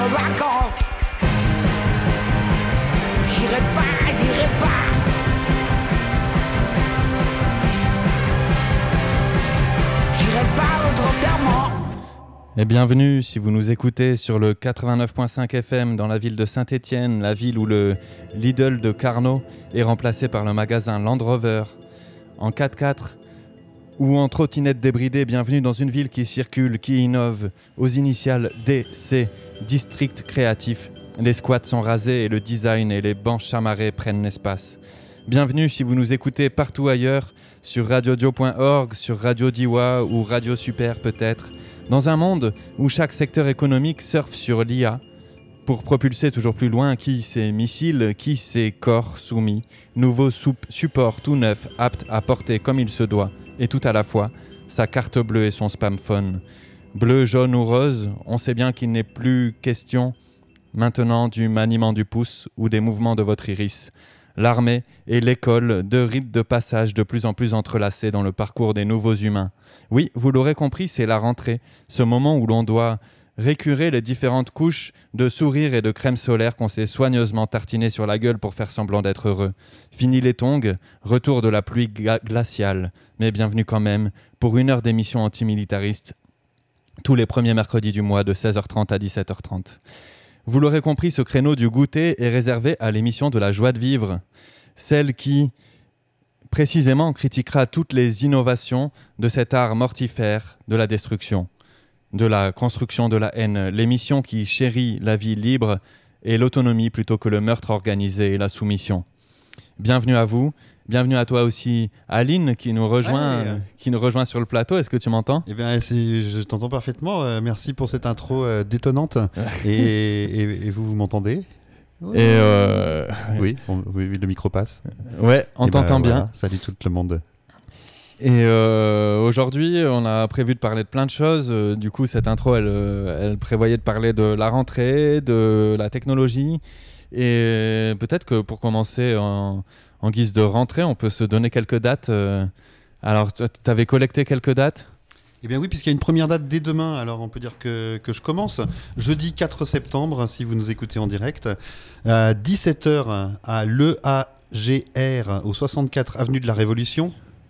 vacances. J'irai pas, j'irai pas. J'irai pas à votre enterrement. Et bienvenue si vous nous écoutez sur le 89.5 FM dans la ville de Saint-Étienne, la ville où le Lidl de Carnot est remplacé par le magasin Land Rover. En 4x4 ou en trottinette débridée, bienvenue dans une ville qui circule, qui innove. Aux initiales DC, District Créatif. Les squats sont rasés et le design et les bancs chamarrés prennent l'espace. Bienvenue si vous nous écoutez partout ailleurs, sur radiodio.org, sur Radio Diwa ou Radio Super peut-être, dans un monde où chaque secteur économique surfe sur l'IA pour propulser toujours plus loin qui ses missiles, qui ses corps soumis, nouveau support tout neuf, apte à porter comme il se doit, et tout à la fois, sa carte bleue et son spam phone. Bleu, jaune ou rose, on sait bien qu'il n'est plus question maintenant du maniement du pouce ou des mouvements de votre iris. L'armée et l'école, deux rites de passage de plus en plus entrelacés dans le parcours des nouveaux humains. Oui, vous l'aurez compris, c'est la rentrée, ce moment où l'on doit récurer les différentes couches de sourire et de crème solaire qu'on s'est soigneusement tartinées sur la gueule pour faire semblant d'être heureux. Fini les tongs, retour de la pluie glaciale, mais bienvenue quand même pour une heure d'émission antimilitariste, tous les premiers mercredis du mois de 16h30 à 17h30. Vous l'aurez compris, ce créneau du goûter est réservé à l'émission de la joie de vivre, celle qui, précisément, critiquera toutes les innovations de cet art mortifère de la destruction, de la construction de la haine, l'émission qui chérit la vie libre et l'autonomie plutôt que le meurtre organisé et la soumission. Bienvenue à vous. Bienvenue à toi aussi, Aline, qui nous rejoint sur le plateau. Est-ce que tu m'entends ? Eh bien, je t'entends parfaitement. Merci pour cette intro détonnante. et vous m'entendez ? Et oui, le micro passe. Ouais, on t'entend bien. Voilà. Salut tout le monde. Et aujourd'hui, on a prévu de parler de plein de choses. Du coup, cette intro, elle prévoyait de parler de la rentrée, de la technologie. Et peut-être que pour commencer en guise de rentrée, on peut se donner quelques dates. Alors, tu avais collecté quelques dates ? Eh bien oui, puisqu'il y a une première date dès demain, alors on peut dire que je commence. Jeudi 4 septembre, si vous nous écoutez en direct, à 17h à l'EAGR, au 64 avenue de la Révolution,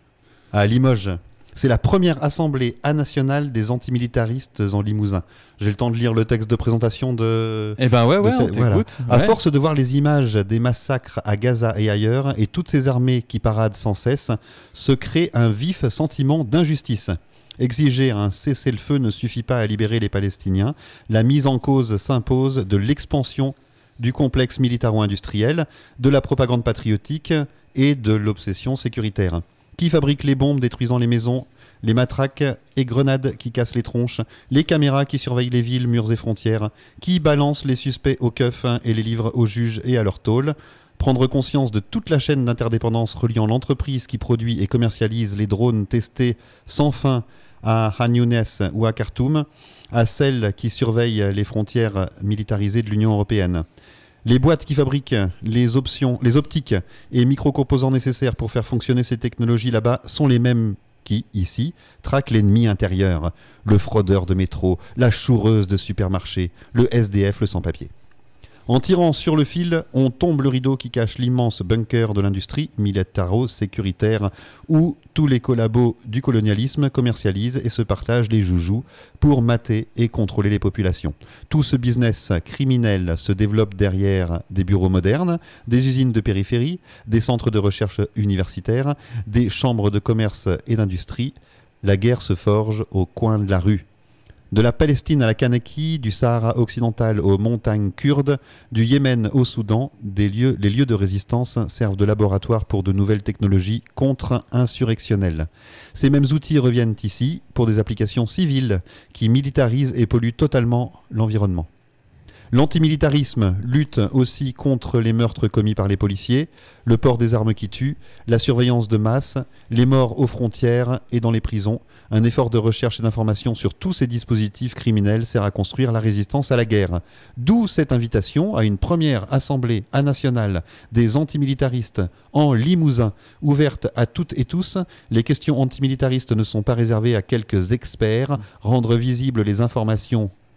à Limoges. C'est la première assemblée nationale des antimilitaristes en Limousin. J'ai le temps de lire le texte de présentation de... Eh ben ouais, on t'écoute. Voilà. Ouais. À force de voir les images des massacres à Gaza et ailleurs, et toutes ces armées qui paradent sans cesse, se crée un vif sentiment d'injustice. Exiger un cessez-le-feu ne suffit pas à libérer les Palestiniens. La mise en cause s'impose de l'expansion du complexe militaro-industriel, de la propagande patriotique et de l'obsession sécuritaire. Qui fabrique les bombes détruisant les maisons, les matraques et grenades qui cassent les tronches, les caméras qui surveillent les villes, murs et frontières, qui balance les suspects au keuf et les livre aux juges et à leur tôle, prendre conscience de toute la chaîne d'interdépendance reliant l'entreprise qui produit et commercialise les drones testés sans fin à Khan Younes ou à Khartoum, à celle qui surveille les frontières militarisées de l'Union européenne. Les boîtes qui fabriquent les optiques et micro-composants nécessaires pour faire fonctionner ces technologies là-bas sont les mêmes qui, ici, traquent l'ennemi intérieur, le fraudeur de métro, la choureuse de supermarché, le SDF, le sans-papier. En tirant sur le fil, on tombe le rideau qui cache l'immense bunker de l'industrie militaro-sécuritaire où tous les collabos du colonialisme commercialisent et se partagent les joujoux pour mater et contrôler les populations. Tout ce business criminel se développe derrière des bureaux modernes, des usines de périphérie, des centres de recherche universitaires, des chambres de commerce et d'industrie. La guerre se forge au coin de la rue. De la Palestine à la Kanaki, du Sahara occidental aux montagnes kurdes, du Yémen au Soudan, les lieux de résistance servent de laboratoire pour de nouvelles technologies contre-insurrectionnelles. Ces mêmes outils reviennent ici pour des applications civiles qui militarisent et polluent totalement l'environnement. L'antimilitarisme lutte aussi contre les meurtres commis par les policiers, le port des armes qui tuent, la surveillance de masse, les morts aux frontières et dans les prisons. Un effort de recherche et d'information sur tous ces dispositifs criminels sert à construire la résistance à la guerre. D'où cette invitation à une première assemblée nationale des antimilitaristes en Limousin, ouverte à toutes et tous. Les questions antimilitaristes ne sont pas réservées à quelques experts. Rendre visibles les informations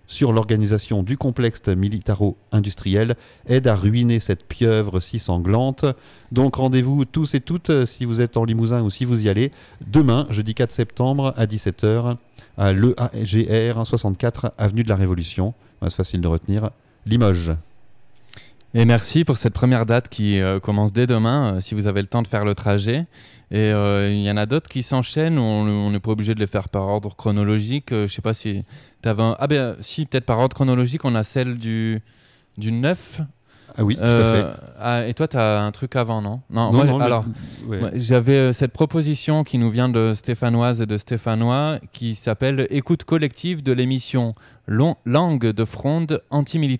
sur l'organisation du complexe militaro-industriel aide à ruiner cette pieuvre si sanglante. Donc rendez-vous tous et toutes, si vous êtes en Limousin ou si vous y allez, demain, jeudi 4 septembre à 17h, à l'EAGR 64, avenue de la Révolution. C'est facile de retenir, Limoges. Et merci pour cette première date qui commence dès demain, si vous avez le temps de faire le trajet. Et il y en a d'autres qui s'enchaînent, on n'est pas obligé de les faire par ordre chronologique. Je ne sais pas si tu avais un... Ah ben si, peut-être par ordre chronologique, on a celle du 9. Ah oui, tout à fait. Et toi, tu as un truc avant, non ? Non, Moi, j'avais cette proposition qui nous vient de Stéphanoise et de Stéphanois qui s'appelle « Écoute collective de l'émission Langue de fronde antimilitariste ».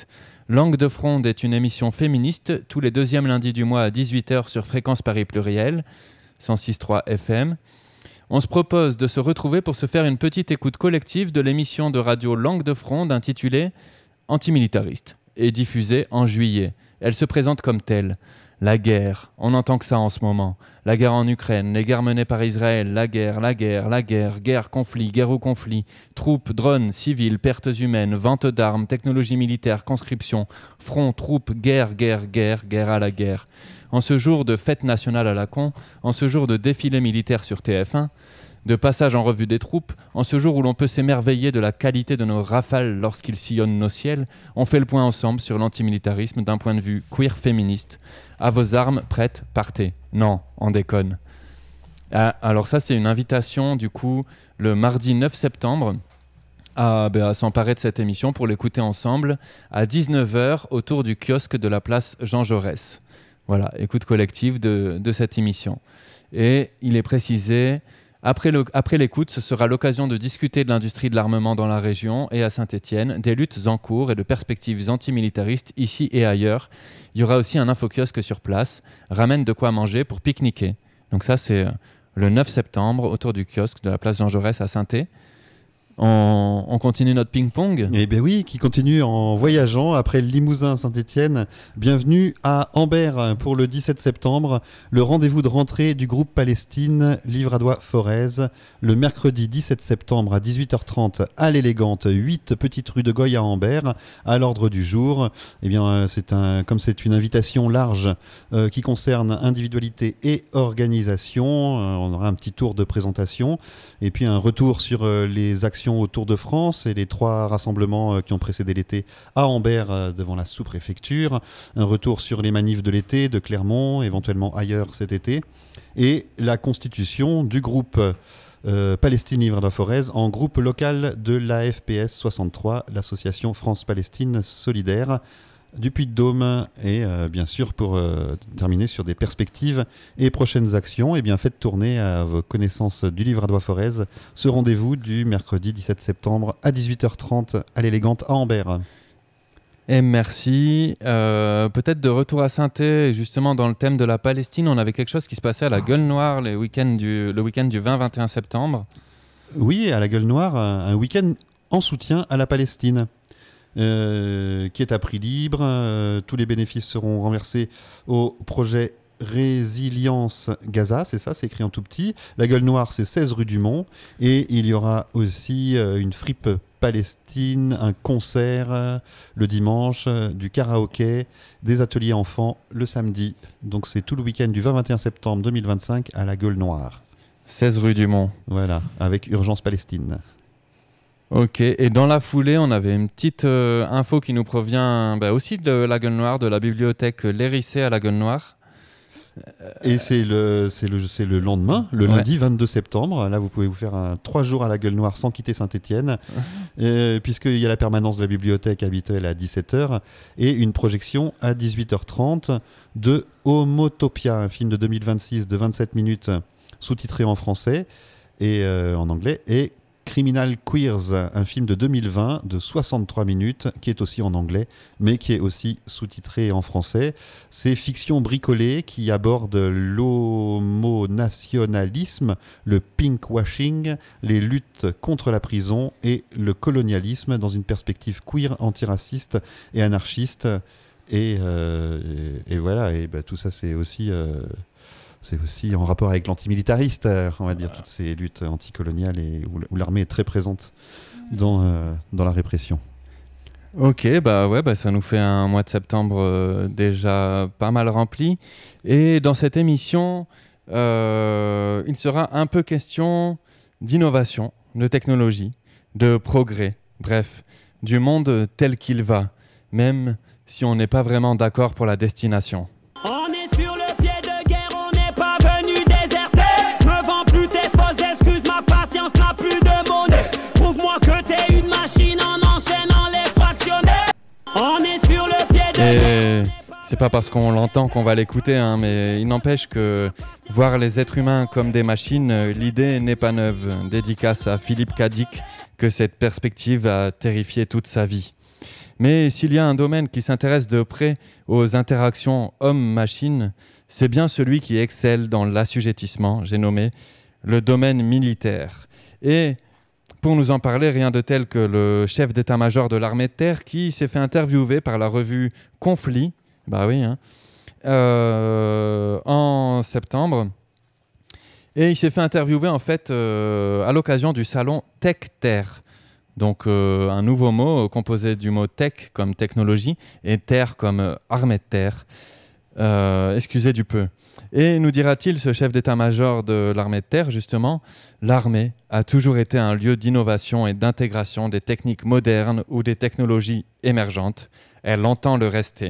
Langue de fronde est une émission féministe tous les deuxièmes lundis du mois à 18h sur Fréquence Paris Pluriel, 106.3 FM. On se propose de se retrouver pour se faire une petite écoute collective de l'émission de radio Langue de fronde intitulée « Antimilitariste » et diffusée en juillet. Elle se présente comme telle. La guerre, on n'entend que ça en ce moment. La guerre en Ukraine, les guerres menées par Israël, la guerre, conflit, guerre ou conflit, troupes, drones, civils, pertes humaines, vente d'armes, technologie militaire, conscription, front, troupes, guerre à la guerre. En ce jour de fête nationale à la con, en ce jour de défilé militaire sur TF1, de passage en revue des troupes, en ce jour où l'on peut s'émerveiller de la qualité de nos rafales lorsqu'ils sillonnent nos ciels, on fait le point ensemble sur l'antimilitarisme d'un point de vue queer féministe. À vos armes, prêtes, partez. Non, on déconne. Alors ça, c'est une invitation, du coup, le mardi 9 septembre, à s'emparer de cette émission pour l'écouter ensemble à 19h autour du kiosque de la place Jean Jaurès. Voilà, écoute collective de cette émission. Et il est précisé... Après l'écoute, ce sera l'occasion de discuter de l'industrie de l'armement dans la région et à Saint-Étienne, des luttes en cours et de perspectives antimilitaristes ici et ailleurs. Il y aura aussi un infokiosque sur place, ramène de quoi manger pour pique-niquer. Donc ça, c'est le 9 septembre, autour du kiosque de la place Jean Jaurès à Saint-Étienne. On continue notre ping-pong. Eh bien oui, qui continue en voyageant après le Limousin Saint-Étienne. Bienvenue à Ambert pour le 17 septembre, le rendez-vous de rentrée du groupe Palestine Livradois-Forez. Le mercredi 17 septembre à 18h30 à l'Élégante, 8 petites rues de Goy à Ambert. À l'ordre du jour, eh bien, comme c'est une invitation large qui concerne individualité et organisation, on aura un petit tour de présentation et puis un retour sur les actions autour de France et les 3 rassemblements qui ont précédé l'été à Ambert devant la sous-préfecture, un retour sur les manifs de l'été de Clermont, éventuellement ailleurs cet été, et la constitution du groupe Palestine Livradois-Forez en groupe local de l'AFPS 63, l'association France-Palestine solidaire du Puy-de-Dôme. Et bien sûr, pour terminer sur des perspectives et prochaines actions, faites tourner à vos connaissances du Livradois-Forez ce rendez-vous du mercredi 17 septembre à 18h30 à l'Élégante à Ambert. Et merci. Peut-être de retour à Saint-Étienne, justement dans le thème de la Palestine, on avait quelque chose qui se passait à la Gueule Noire le week-end du 20-21 septembre. Oui, à la Gueule Noire, un week-end en soutien à la Palestine. Qui est à prix libre. Tous les bénéfices seront renversés au projet Résilience Gaza, c'est ça, c'est écrit en tout petit. La Gueule Noire, c'est 16 rue du Mont. Et il y aura aussi une fripe Palestine, un concert le dimanche, du karaoké, des ateliers enfants le samedi. Donc c'est tout le week-end du 20-21 septembre 2025 à la Gueule Noire. 16 rue du Mont. Voilà, avec Urgence Palestine. Ok, et dans la foulée, on avait une petite info qui nous provient aussi de la Gueule Noire, de la bibliothèque L'Hérissé à la Gueule Noire. Et c'est le lendemain, le lundi 22 septembre. Là, vous pouvez vous faire 3 jours à la Gueule Noire sans quitter Saint-Étienne, puisqu'il y a la permanence de la bibliothèque habituelle à 17h et une projection à 18h30 de Homotopia, un film de 2026 de 27 minutes sous-titré en français et en anglais, et Criminal Queers, un film de 2020 de 63 minutes qui est aussi en anglais mais qui est aussi sous-titré en français. C'est fiction bricolée qui aborde l'homonationalisme, le pinkwashing, les luttes contre la prison et le colonialisme dans une perspective queer, antiraciste et anarchiste. Et voilà, et tout ça c'est aussi... c'est aussi en rapport avec l'antimilitariste, on va dire, toutes ces luttes anticoloniales et où l'armée est très présente dans la répression. Ok, ça nous fait un mois de septembre déjà pas mal rempli. Et dans cette émission, il sera un peu question d'innovation, de technologie, de progrès, bref, du monde tel qu'il va, même si on n'est pas vraiment d'accord pour la destination. On est sur le pied de guerre, on n'est pas venu déserter. Me vends plus tes fausses excuses, ma patience n'a plus de monnaie. Prouve-moi que t'es une machine en enchaînant les fractionnaires. On est sur le pied de guerre. C'est pas parce qu'on l'entend qu'on va l'écouter, hein, mais il n'empêche que voir les êtres humains comme des machines, l'idée n'est pas neuve. Dédicace à Philippe Cadic, que cette perspective a terrifié toute sa vie. Mais s'il y a un domaine qui s'intéresse de près aux interactions homme-machine, c'est bien celui qui excelle dans l'assujettissement, j'ai nommé le domaine militaire. Et pour nous en parler, rien de tel que le chef d'état-major de l'armée de terre qui s'est fait interviewer par la revue Conflit, en septembre. Et il s'est fait interviewer en fait à l'occasion du salon Tech Terre. Donc un nouveau mot composé du mot tech comme technologie et terre comme armée de terre. Excusez du peu. Et nous dira-t-il, ce chef d'état-major de l'armée de terre, justement, l'armée a toujours été un lieu d'innovation et d'intégration des techniques modernes ou des technologies émergentes. Elle entend le rester.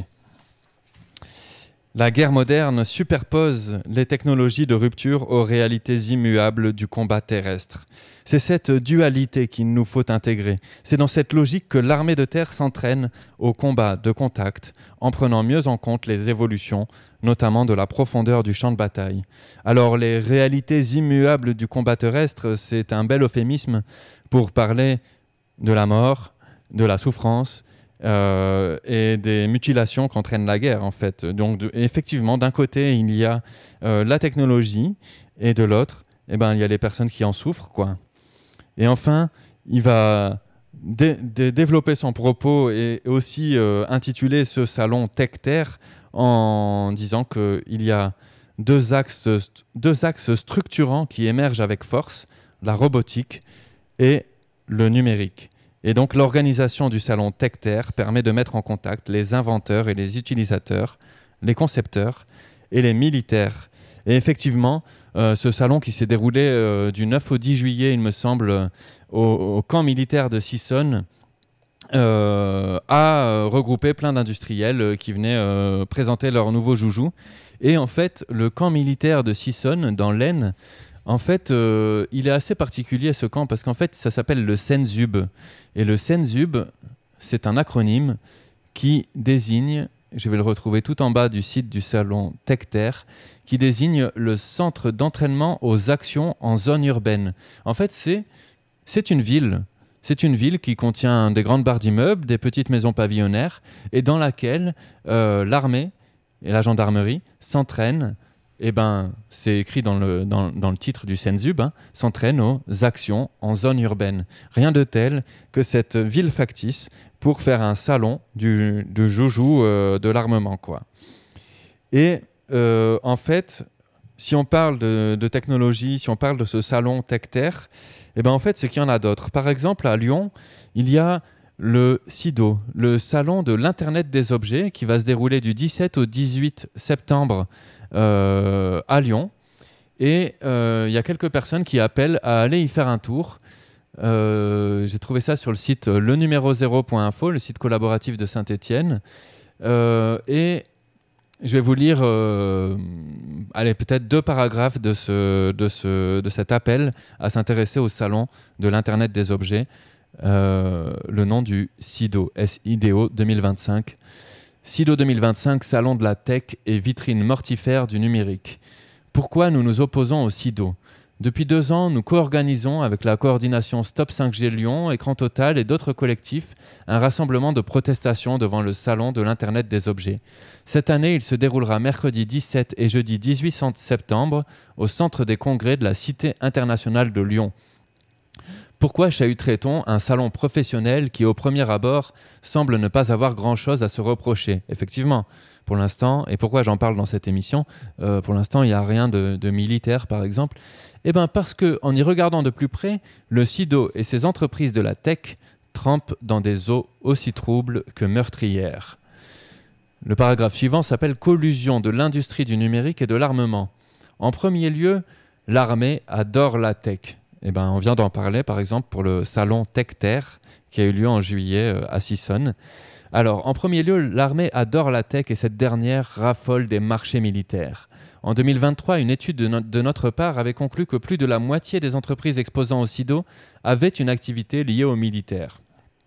La guerre moderne superpose les technologies de rupture aux réalités immuables du combat terrestre. C'est cette dualité qu'il nous faut intégrer. C'est dans cette logique que l'armée de terre s'entraîne au combat de contact, en prenant mieux en compte les évolutions, notamment de la profondeur du champ de bataille. Alors, les réalités immuables du combat terrestre, c'est un bel euphémisme pour parler de la mort, de la souffrance, et des mutilations qu'entraîne la guerre en fait. Donc effectivement, d'un côté il y a la technologie et de l'autre il y a les personnes qui en souffrent quoi. Et enfin il va développer son propos et aussi intituler ce salon Tech Terre en disant qu'il y a deux axes structurants qui émergent avec force, la robotique et le numérique. Et donc l'organisation du salon Tech Terre permet de mettre en contact les inventeurs et les utilisateurs, les concepteurs et les militaires. Et effectivement, ce salon qui s'est déroulé du 9 au 10 juillet, il me semble, au camp militaire de Sissonne, a regroupé plein d'industriels qui venaient présenter leurs nouveaux joujoux. Et en fait, le camp militaire de Sissonne, dans l'Aisne, en fait, il est assez particulier ce camp parce qu'en fait, ça s'appelle le Senzub. Et le Senzub, c'est un acronyme qui désigne, je vais le retrouver tout en bas du site du salon Tech Terre, qui désigne le centre d'entraînement aux actions en zone urbaine. En fait, c'est une ville. C'est une ville qui contient des grandes barres d'immeubles, des petites maisons pavillonnaires, et dans laquelle l'armée et la gendarmerie s'entraînent. C'est écrit dans le titre du Senzub, s'entraîne aux actions en zone urbaine. Rien de tel que cette ville factice pour faire un salon de joujou de l'armement, quoi. Et en fait, si on parle de technologie, si on parle de ce salon Tech Terre, en fait, c'est qu'il y en a d'autres. Par exemple, à Lyon, il y a le SIDO, le salon de l'Internet des objets, qui va se dérouler du 17 au 18 septembre à Lyon. Et il y a quelques personnes qui appellent à aller y faire un tour. J'ai trouvé ça sur le site lenuméro0.info, le site collaboratif de Saint-Étienne. Et je vais vous lire peut-être 2 paragraphes de cet appel à s'intéresser au salon de l'Internet des objets. Le nom du SIDO, SIDO 2025. SIDO 2025, salon de la tech et vitrine mortifère du numérique. Pourquoi nous nous opposons au SIDO ? Depuis 2 ans, nous co-organisons avec la coordination Stop 5G Lyon, Écran Total et d'autres collectifs un rassemblement de protestation devant le salon de l'Internet des objets. Cette année, il se déroulera mercredi 17 et jeudi 18 septembre au centre des congrès de la Cité internationale de Lyon. Pourquoi chahuterait-on un salon professionnel qui, au premier abord, semble ne pas avoir grand-chose à se reprocher ? Effectivement, pour l'instant, et pourquoi j'en parle dans cette émission, pour l'instant, il n'y a rien de militaire, par exemple. Eh bien, parce qu'en y regardant de plus près, le SIDO et ses entreprises de la tech trempent dans des eaux aussi troubles que meurtrières. Le paragraphe suivant s'appelle « Collusion de l'industrie du numérique et de l'armement ». En premier lieu, l'armée adore la tech. Eh ben, on vient d'en parler, par exemple, pour le salon TechTerre, qui a eu lieu en juillet à Sissonne. Alors, en premier lieu, l'armée adore la tech et cette dernière raffole des marchés militaires. En 2023, une étude de notre part avait conclu que plus de la moitié des entreprises exposant au SIDO avaient une activité liée aux militaires.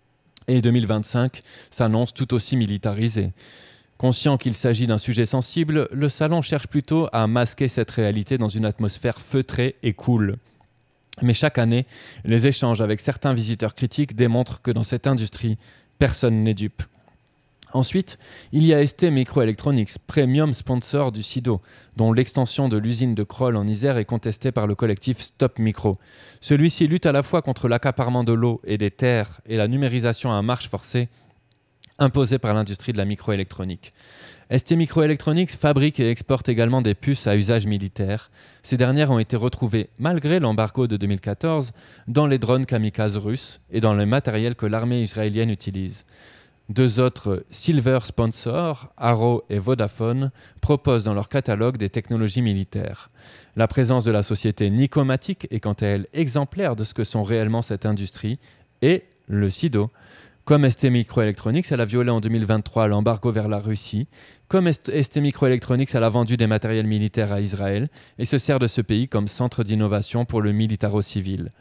Et 2025 s'annonce tout aussi militarisé. Conscient qu'il s'agit d'un sujet sensible, le salon cherche plutôt à masquer cette réalité dans une atmosphère feutrée et cool. Mais chaque année, les échanges avec certains visiteurs critiques démontrent que dans cette industrie, personne n'est dupe. Ensuite, il y a ST Microelectronics, premium sponsor du SIDO, dont l'extension de l'usine de Crolles en Isère est contestée par le collectif Stop Micro. Celui-ci lutte à la fois contre l'accaparement de l'eau et des terres et la numérisation à marche forcée imposée par l'industrie de la microélectronique. ST Microelectronics fabrique et exporte également des puces à usage militaire. Ces dernières ont été retrouvées, malgré l'embargo de 2014, dans les drones kamikazes russes et dans le matériel que l'armée israélienne utilise. Deux autres Silver sponsors, Arrow et Vodafone, proposent dans leur catalogue des technologies militaires. La présence de la société Nicomatic est quant à elle exemplaire de ce que sont réellement cette industrie et le SIDO. Comme ST Microelectronics, elle a violé en 2023 l'embargo vers la Russie. Comme ST Microelectronics, elle a vendu des matériels militaires à Israël et se sert de ce pays comme centre d'innovation pour le militaro-civil.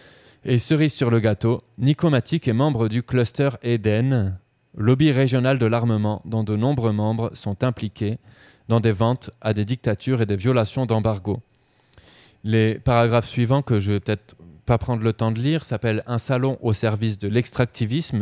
Et cerise sur le gâteau, Nicomatic est membre du cluster Eden, lobby régional de l'armement dont de nombreux membres sont impliqués dans des ventes à des dictatures et des violations d'embargo. Les paragraphes suivants, que je vais peut-être pas prendre le temps de lire, s'appellent « Un salon au service de l'extractivisme »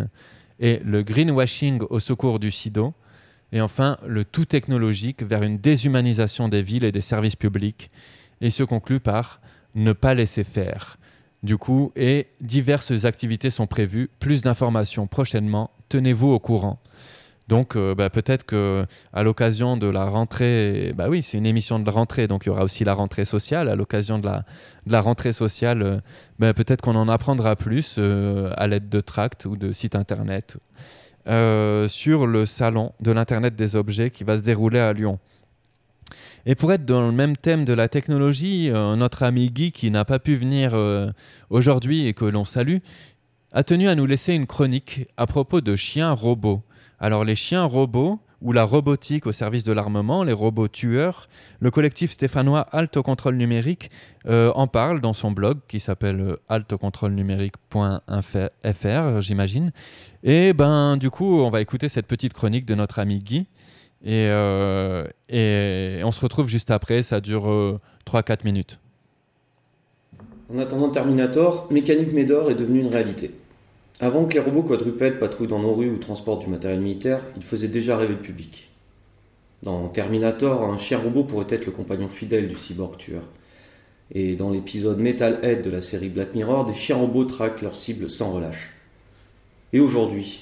et « Le greenwashing au secours du SIDO » et enfin « Le tout technologique vers une déshumanisation des villes et des services publics » et se conclut par « Ne pas laisser faire ». Du coup, et diverses activités sont prévues, plus d'informations prochainement, tenez-vous au courant. Donc peut-être qu'à l'occasion de la rentrée, oui, c'est une émission de rentrée, donc il y aura aussi la rentrée sociale. À l'occasion de la rentrée sociale, peut-être qu'on en apprendra plus à l'aide de tracts ou de sites internet sur le salon de l'Internet des objets qui va se dérouler à Lyon. Et pour être dans le même thème de la technologie, notre ami Guy, qui n'a pas pu venir aujourd'hui et que l'on salue, a tenu à nous laisser une chronique à propos de chiens robots. Alors les chiens robots, ou la robotique au service de l'armement, les robots tueurs, le collectif stéphanois Halte au contrôle numérique en parle dans son blog qui s'appelle halteaucontrôlenumérique.fr, j'imagine. Et du coup, on va écouter cette petite chronique de notre ami Guy. Et on se retrouve juste après, ça dure 3-4 minutes. En attendant Terminator, Mécanique Médor est devenu une réalité. Avant que les robots quadrupèdes patrouillent dans nos rues ou transportent du matériel militaire, ils faisaient déjà rêver le public. Dans Terminator, un chien robot pourrait être le compagnon fidèle du cyborg tueur. Et dans l'épisode Metalhead de la série Black Mirror, des chiens robots traquent leurs cibles sans relâche. Et aujourd'hui,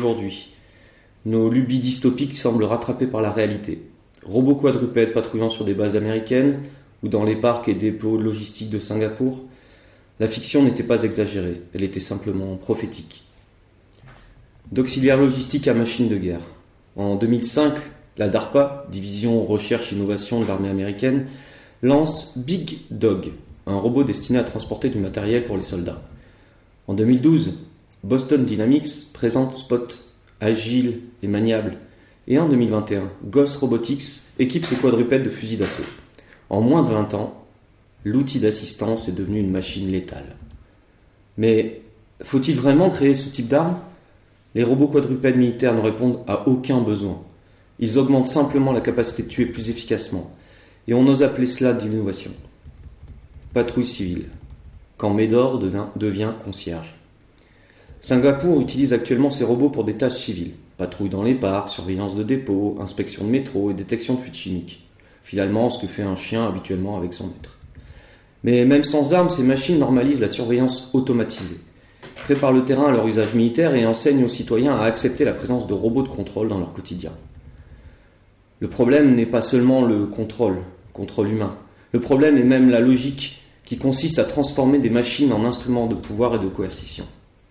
nos lubies dystopiques semblent rattrapées par la réalité. Robots quadrupèdes patrouillant sur des bases américaines ou dans les parcs et dépôts logistiques de Singapour, la fiction n'était pas exagérée, elle était simplement prophétique. D'auxiliaire logistique à machine de guerre. En 2005, la DARPA, division recherche-innovation de l'armée américaine, lance Big Dog, un robot destiné à transporter du matériel pour les soldats. En 2012, Boston Dynamics présente Spot, agile et maniable. Et en 2021, Ghost Robotics équipe ses quadrupèdes de fusils d'assaut. En moins de 20 ans, l'outil d'assistance est devenu une machine létale. Mais faut-il vraiment créer ce type d'arme ? Les robots quadrupèdes militaires ne répondent à aucun besoin. Ils augmentent simplement la capacité de tuer plus efficacement. Et on ose appeler cela de l'innovation. Patrouille civile. Quand Médor devient concierge. Singapour utilise actuellement ces robots pour des tâches civiles. Patrouille dans les parcs, surveillance de dépôts, inspection de métro et détection de fuites chimiques. Finalement, ce que fait un chien habituellement avec son maître. Mais même sans armes, ces machines normalisent la surveillance automatisée, préparent le terrain à leur usage militaire et enseignent aux citoyens à accepter la présence de robots de contrôle dans leur quotidien. Le problème n'est pas seulement le contrôle humain. Le problème est même la logique qui consiste à transformer des machines en instruments de pouvoir et de coercition.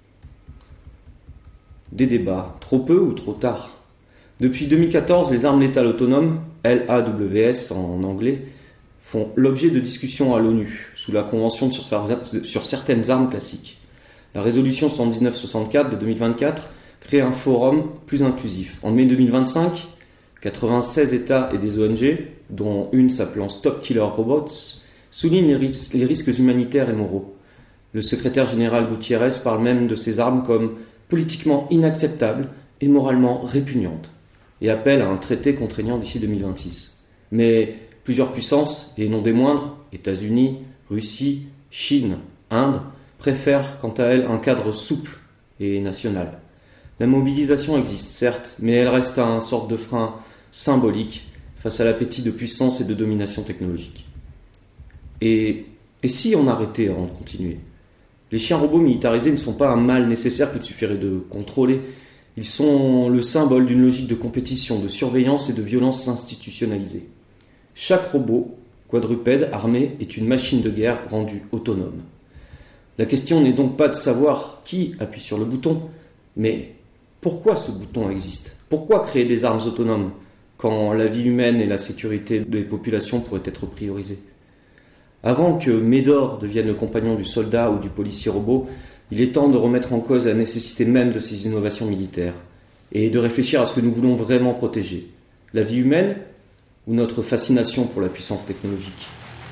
Des débats, trop peu ou trop tard. Depuis 2014, les armes létales autonomes, LAWS en anglais, font l'objet de discussions à l'ONU, sous la Convention sur certaines armes classiques. La résolution 11964 de 2024 crée un forum plus inclusif. En mai 2025, 96 États et des ONG, dont une s'appelant Stop Killer Robots, soulignent les risques humanitaires et moraux. Le secrétaire général Gutiérrez parle même de ces armes comme politiquement inacceptables et moralement répugnantes, et appelle à un traité contraignant d'ici 2026. Mais plusieurs puissances, et non des moindres, États-Unis, Russie, Chine, Inde, préfèrent quant à elles un cadre souple et national. La mobilisation existe, certes, mais elle reste un sorte de frein symbolique face à l'appétit de puissance et de domination technologique. Et si on arrêtait avant de continuer ? Les chiens robots militarisés ne sont pas un mal nécessaire qu'il suffirait de contrôler. Ils sont le symbole d'une logique de compétition, de surveillance et de violence institutionnalisée. Chaque robot, quadrupède, armé, est une machine de guerre rendue autonome. La question n'est donc pas de savoir qui appuie sur le bouton, mais pourquoi ce bouton existe ? Pourquoi créer des armes autonomes quand la vie humaine et la sécurité des populations pourraient être priorisées ? Avant que Médor devienne le compagnon du soldat ou du policier robot, il est temps de remettre en cause la nécessité même de ces innovations militaires et de réfléchir à ce que nous voulons vraiment protéger. La vie humaine ou notre fascination pour la puissance technologique ?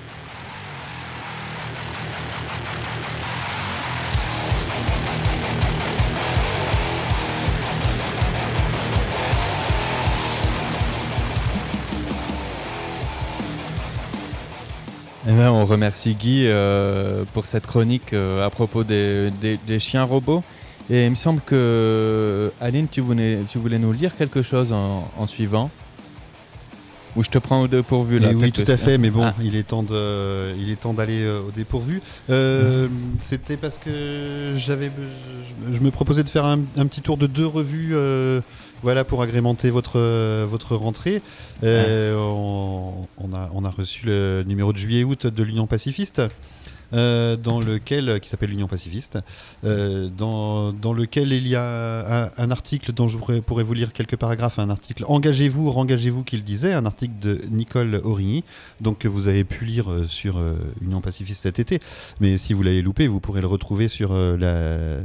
Eh bien, on remercie Guy pour cette chronique à propos des chiens robots. Et il me semble que, Aline, tu voulais nous lire quelque chose en suivant. Ou je te prends au dépourvu là. Oui, tout à fait, mais bon, il est temps d'aller au dépourvu. C'était parce que je me proposais de faire un petit tour de 2 revues pour agrémenter votre rentrée. On a reçu le numéro de juillet-août de l'Union pacifiste. Qui s'appelle l'Union pacifiste, dans lequel il y a un article dont je pourrais vous lire quelques paragraphes, un article « Engagez-vous, rengagez-vous » qu'il disait, un article de Nicole Aurigny, donc que vous avez pu lire sur Union pacifiste cet été, mais si vous l'avez loupé, vous pourrez le retrouver sur la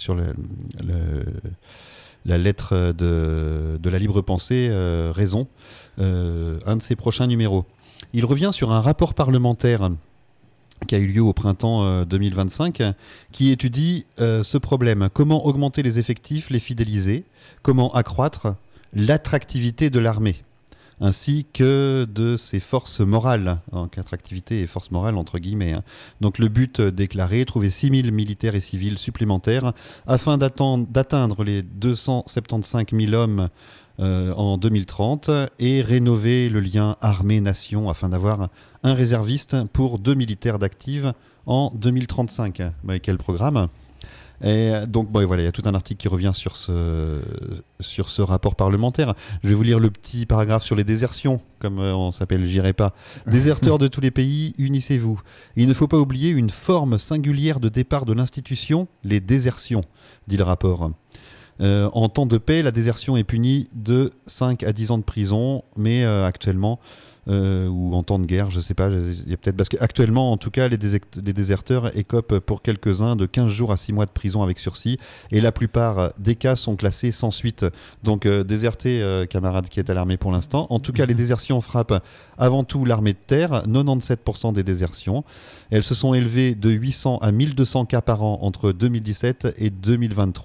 lettre de la libre pensée Raison, un de ses prochains numéros. Il revient sur un rapport parlementaire qui a eu lieu au printemps 2025, qui étudie ce problème. Comment augmenter les effectifs, les fidéliser, comment accroître l'attractivité de l'armée, ainsi que de ses forces morales. Donc attractivité et force morale entre guillemets. Donc le but déclaré, trouver 6000 militaires et civils supplémentaires afin d'atteindre les 275 000 hommes en 2030 et rénover le lien armée-nation afin d'avoir un réserviste pour 2 militaires d'active en 2035. Quel programme ? Et donc il y a tout un article qui revient sur ce rapport parlementaire. Je vais vous lire le petit paragraphe sur les désertions, comme on s'appelle, j'irai pas. Déserteurs de tous les pays, unissez-vous. Il ne faut pas oublier une forme singulière de départ de l'institution, les désertions, dit le rapport. En temps de paix, la désertion est punie de 5 à 10 ans de prison, mais actuellement, ou en temps de guerre, je ne sais pas, il y a peut-être, parce qu'actuellement, en tout cas, les déserteurs écopent pour quelques-uns de 15 jours à 6 mois de prison avec sursis, et la plupart des cas sont classés sans suite. Donc, désertés, camarades qui est à l'armée pour l'instant. En tout cas, les désertions frappent avant tout l'armée de terre, 97% des désertions. Elles se sont élevées de 800 à 1200 cas par an entre 2017 et 2023.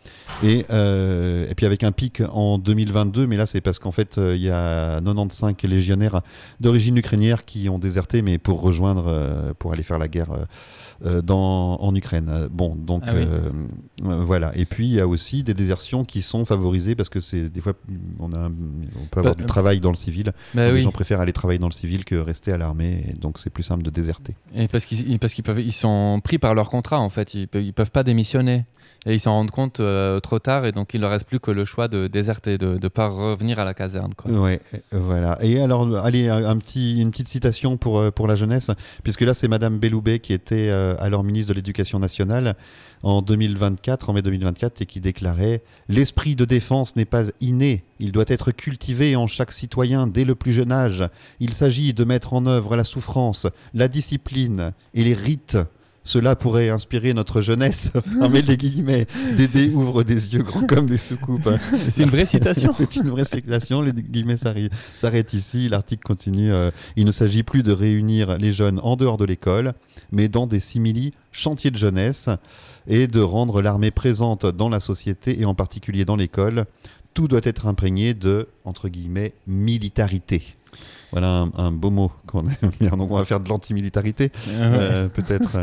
Et puis avec un pic en 2022, mais là c'est parce qu'en fait il y a 95 légionnaires d'origine ukrainienne qui ont déserté, mais pour rejoindre, pour aller faire la guerre en Ukraine. Bon, donc voilà. Et puis il y a aussi des désertions qui sont favorisées parce que c'est des fois on peut avoir du travail dans le civil. Les gens préfèrent aller travailler dans le civil que rester à l'armée, et donc c'est plus simple de déserter. Et parce qu'ils sont pris par leur contrat en fait, ils peuvent pas démissionner. Et ils s'en rendent compte trop tard, et donc il ne leur reste plus que le choix de déserter, de ne pas revenir à la caserne, quoi. Ouais, voilà. Et alors, allez, une petite citation pour la jeunesse, puisque là, c'est Madame Belloubet qui était alors ministre de l'Éducation nationale en mai 2024, et qui déclarait « L'esprit de défense n'est pas inné, il doit être cultivé en chaque citoyen dès le plus jeune âge. Il s'agit de mettre en œuvre la souffrance, la discipline et les rites. Cela pourrait inspirer notre jeunesse. » Fermez les guillemets. Dédé ouvre des yeux grands comme des soucoupes. C'est une vraie citation. C'est une vraie citation. Les guillemets s'arrêtent ici. L'article continue. Il ne s'agit plus de réunir les jeunes en dehors de l'école, mais dans des simili chantiers de jeunesse, et de rendre l'armée présente dans la société et en particulier dans l'école. Tout doit être imprégné de, entre guillemets, militarité. Voilà un beau mot qu'on aime bien. Donc on va faire de l'antimilitarité, peut-être.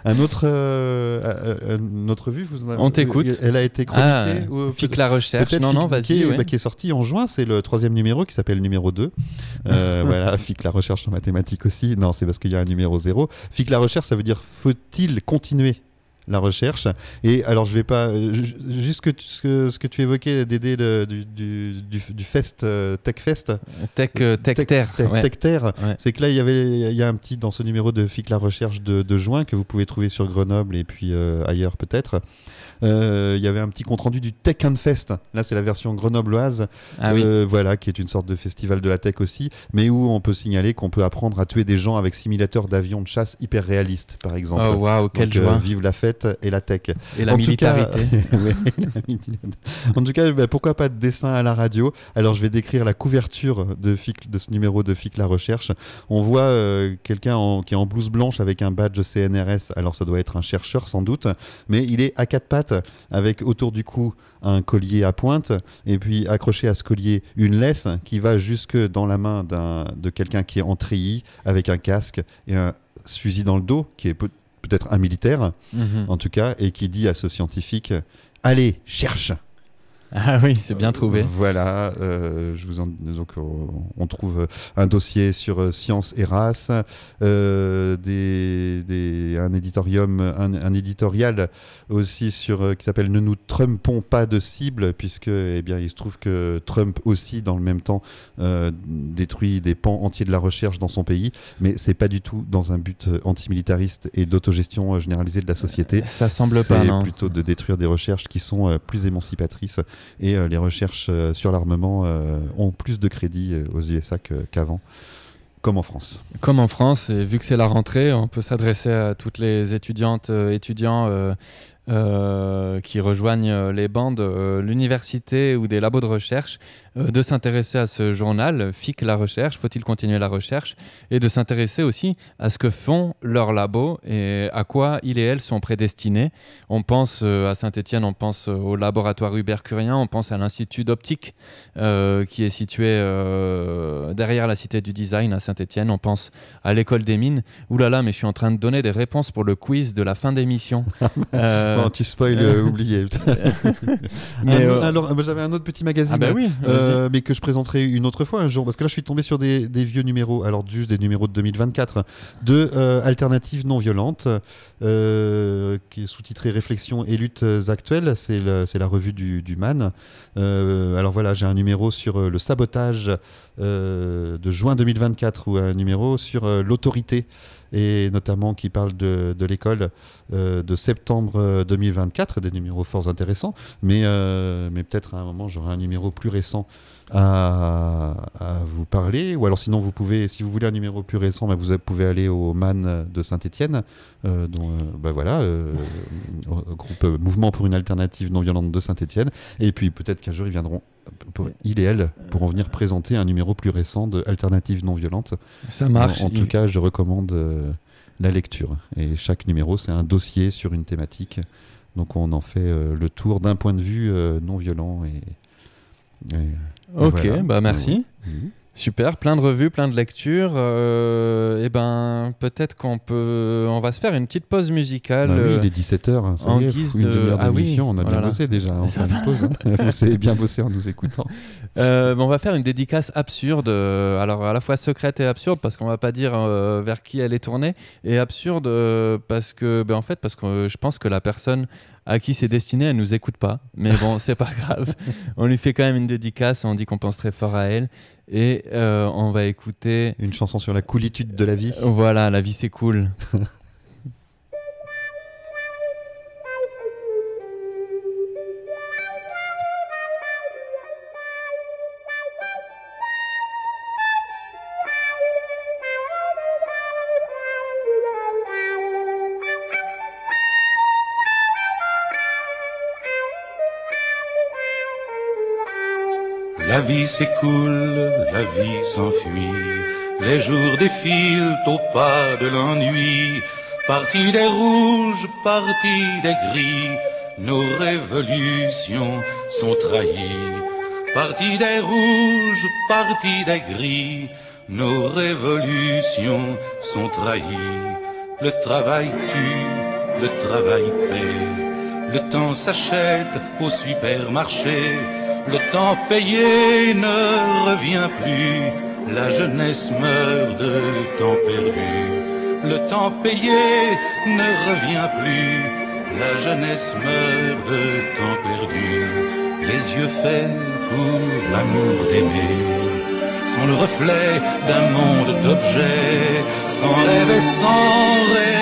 Notre vue, on t'écoute. Elle a été chroniquée. Fic la recherche. Non, vas-y. Qui est sorti en juin, c'est le 3e numéro qui s'appelle numéro 2. Voilà, Fic la recherche en mathématiques aussi. Non, c'est parce qu'il y a un numéro 0. Fic la recherche, ça veut dire faut-il continuer la recherche. Et alors je vais pas juste ce que tu évoquais, Dédé, du fest TechFest, TechTerre, c'est que là il y a un petit, dans ce numéro de FIC la recherche de juin, que vous pouvez trouver sur Grenoble et puis ailleurs peut-être. Il y avait un petit compte rendu du Tech and Fest. Là, c'est la version grenobloise, voilà, qui est une sorte de festival de la tech aussi, mais où on peut signaler qu'on peut apprendre à tuer des gens avec simulateurs d'avions de chasse hyper réalistes, par exemple. Oh waouh, quelle joie! Vive la fête et la tech. Et la militarité. En tout cas, pourquoi pas de dessin à la radio? Alors, je vais décrire la couverture de ce numéro de FIC la recherche. On voit quelqu'un qui est en blouse blanche avec un badge CNRS. Alors, ça doit être un chercheur sans doute, mais il est à quatre pattes, avec autour du cou un collier à pointe, et puis accroché à ce collier une laisse qui va jusque dans la main de quelqu'un qui est en treillis, avec un casque et un fusil dans le dos, qui est peut-être un militaire, en tout cas, et qui dit à ce scientifique « Allez, cherche !» Ah oui, c'est bien trouvé. Voilà, donc on trouve un dossier sur science et race, un éditorial aussi qui s'appelle « Ne nous trompons pas de cible », puisque il se trouve que Trump aussi, dans le même temps, détruit des pans entiers de la recherche dans son pays, mais c'est pas du tout dans un but antimilitariste et d'autogestion généralisée de la société. Ça semble pas, non. C'est plutôt de détruire des recherches qui sont plus émancipatrices. Et les recherches sur l'armement ont plus de crédit aux USA qu'avant, comme en France. Comme en France, et vu que c'est la rentrée, on peut s'adresser à toutes les étudiants qui rejoignent les bancs de l'université ou des labos de recherche, de s'intéresser à ce journal, FIC la recherche, faut-il continuer la recherche, et de s'intéresser aussi à ce que font leurs labos et à quoi ils et elles sont prédestinés. On pense à Saint-Étienne, on pense au laboratoire Hubert Curien, on pense à l'Institut d'optique qui est situé derrière la Cité du Design à Saint-Étienne, on pense à l'école des mines. Ouh là là, mais je suis en train de donner des réponses pour le quiz de la fin d'émission. Bon, tu spoil, oublié. Mais alors, j'avais un autre petit magazine, mais que je présenterai une autre fois un jour, parce que là je suis tombé sur des vieux numéros, alors juste des numéros de 2024, de Alternatives non violentes, qui est sous-titré Réflexions et luttes actuelles. C'est la revue du MAN. Alors voilà, j'ai un numéro sur le sabotage de juin 2024, ou un numéro sur l'autorité, et notamment qui parle de l'école de septembre 2024, des numéros fort intéressants, mais peut-être à un moment j'aurai un numéro plus récent à vous parler, ou alors sinon vous pouvez, si vous voulez un numéro plus récent, vous pouvez aller au MAN de Saint-Étienne, au groupe Mouvement pour une alternative non violente de Saint-Étienne, et puis peut-être qu'un jour ils viendront, il et elle, pourront venir présenter un numéro plus récent de Alternatives non violentes. Ça marche. En tout cas, je recommande la lecture, et chaque numéro c'est un dossier sur une thématique Donc on en fait le tour d'un point de vue non violent. Ok, voilà. bah merci. Mhm. Super, plein de revues, plein de lectures. Et ben, peut-être on va se faire une petite pause musicale. Bah oui, il est 17h, ça en y est, guise une de- demi-heure Ah oui, d'émission, on a bien voilà. bossé déjà, on Ça fait une pause. Vous avez bien bossé en nous écoutant. On va faire une dédicace absurde, alors à la fois secrète et absurde parce qu'on va pas dire vers qui elle est tournée, et absurde parce que je pense que la personne à qui c'est destiné, elle nous écoute pas, mais bon, c'est pas grave. On lui fait quand même une dédicace, on dit qu'on pense très fort à elle, et on va écouter. Une chanson sur la coolitude de la vie. Voilà, la vie c'est cool. La vie s'écoule, la vie s'enfuit, les jours défilent au pas de l'ennui. Parti des rouges, parti des gris, nos révolutions sont trahies. Parti des rouges, parti des gris, nos révolutions sont trahies. Le travail tue, le travail paie, le temps s'achète au supermarché. Le temps payé ne revient plus, la jeunesse meurt de temps perdu. Le temps payé ne revient plus, la jeunesse meurt de temps perdu. Les yeux faits pour l'amour d'aimer sont le reflet d'un monde d'objets, sans rêve et sans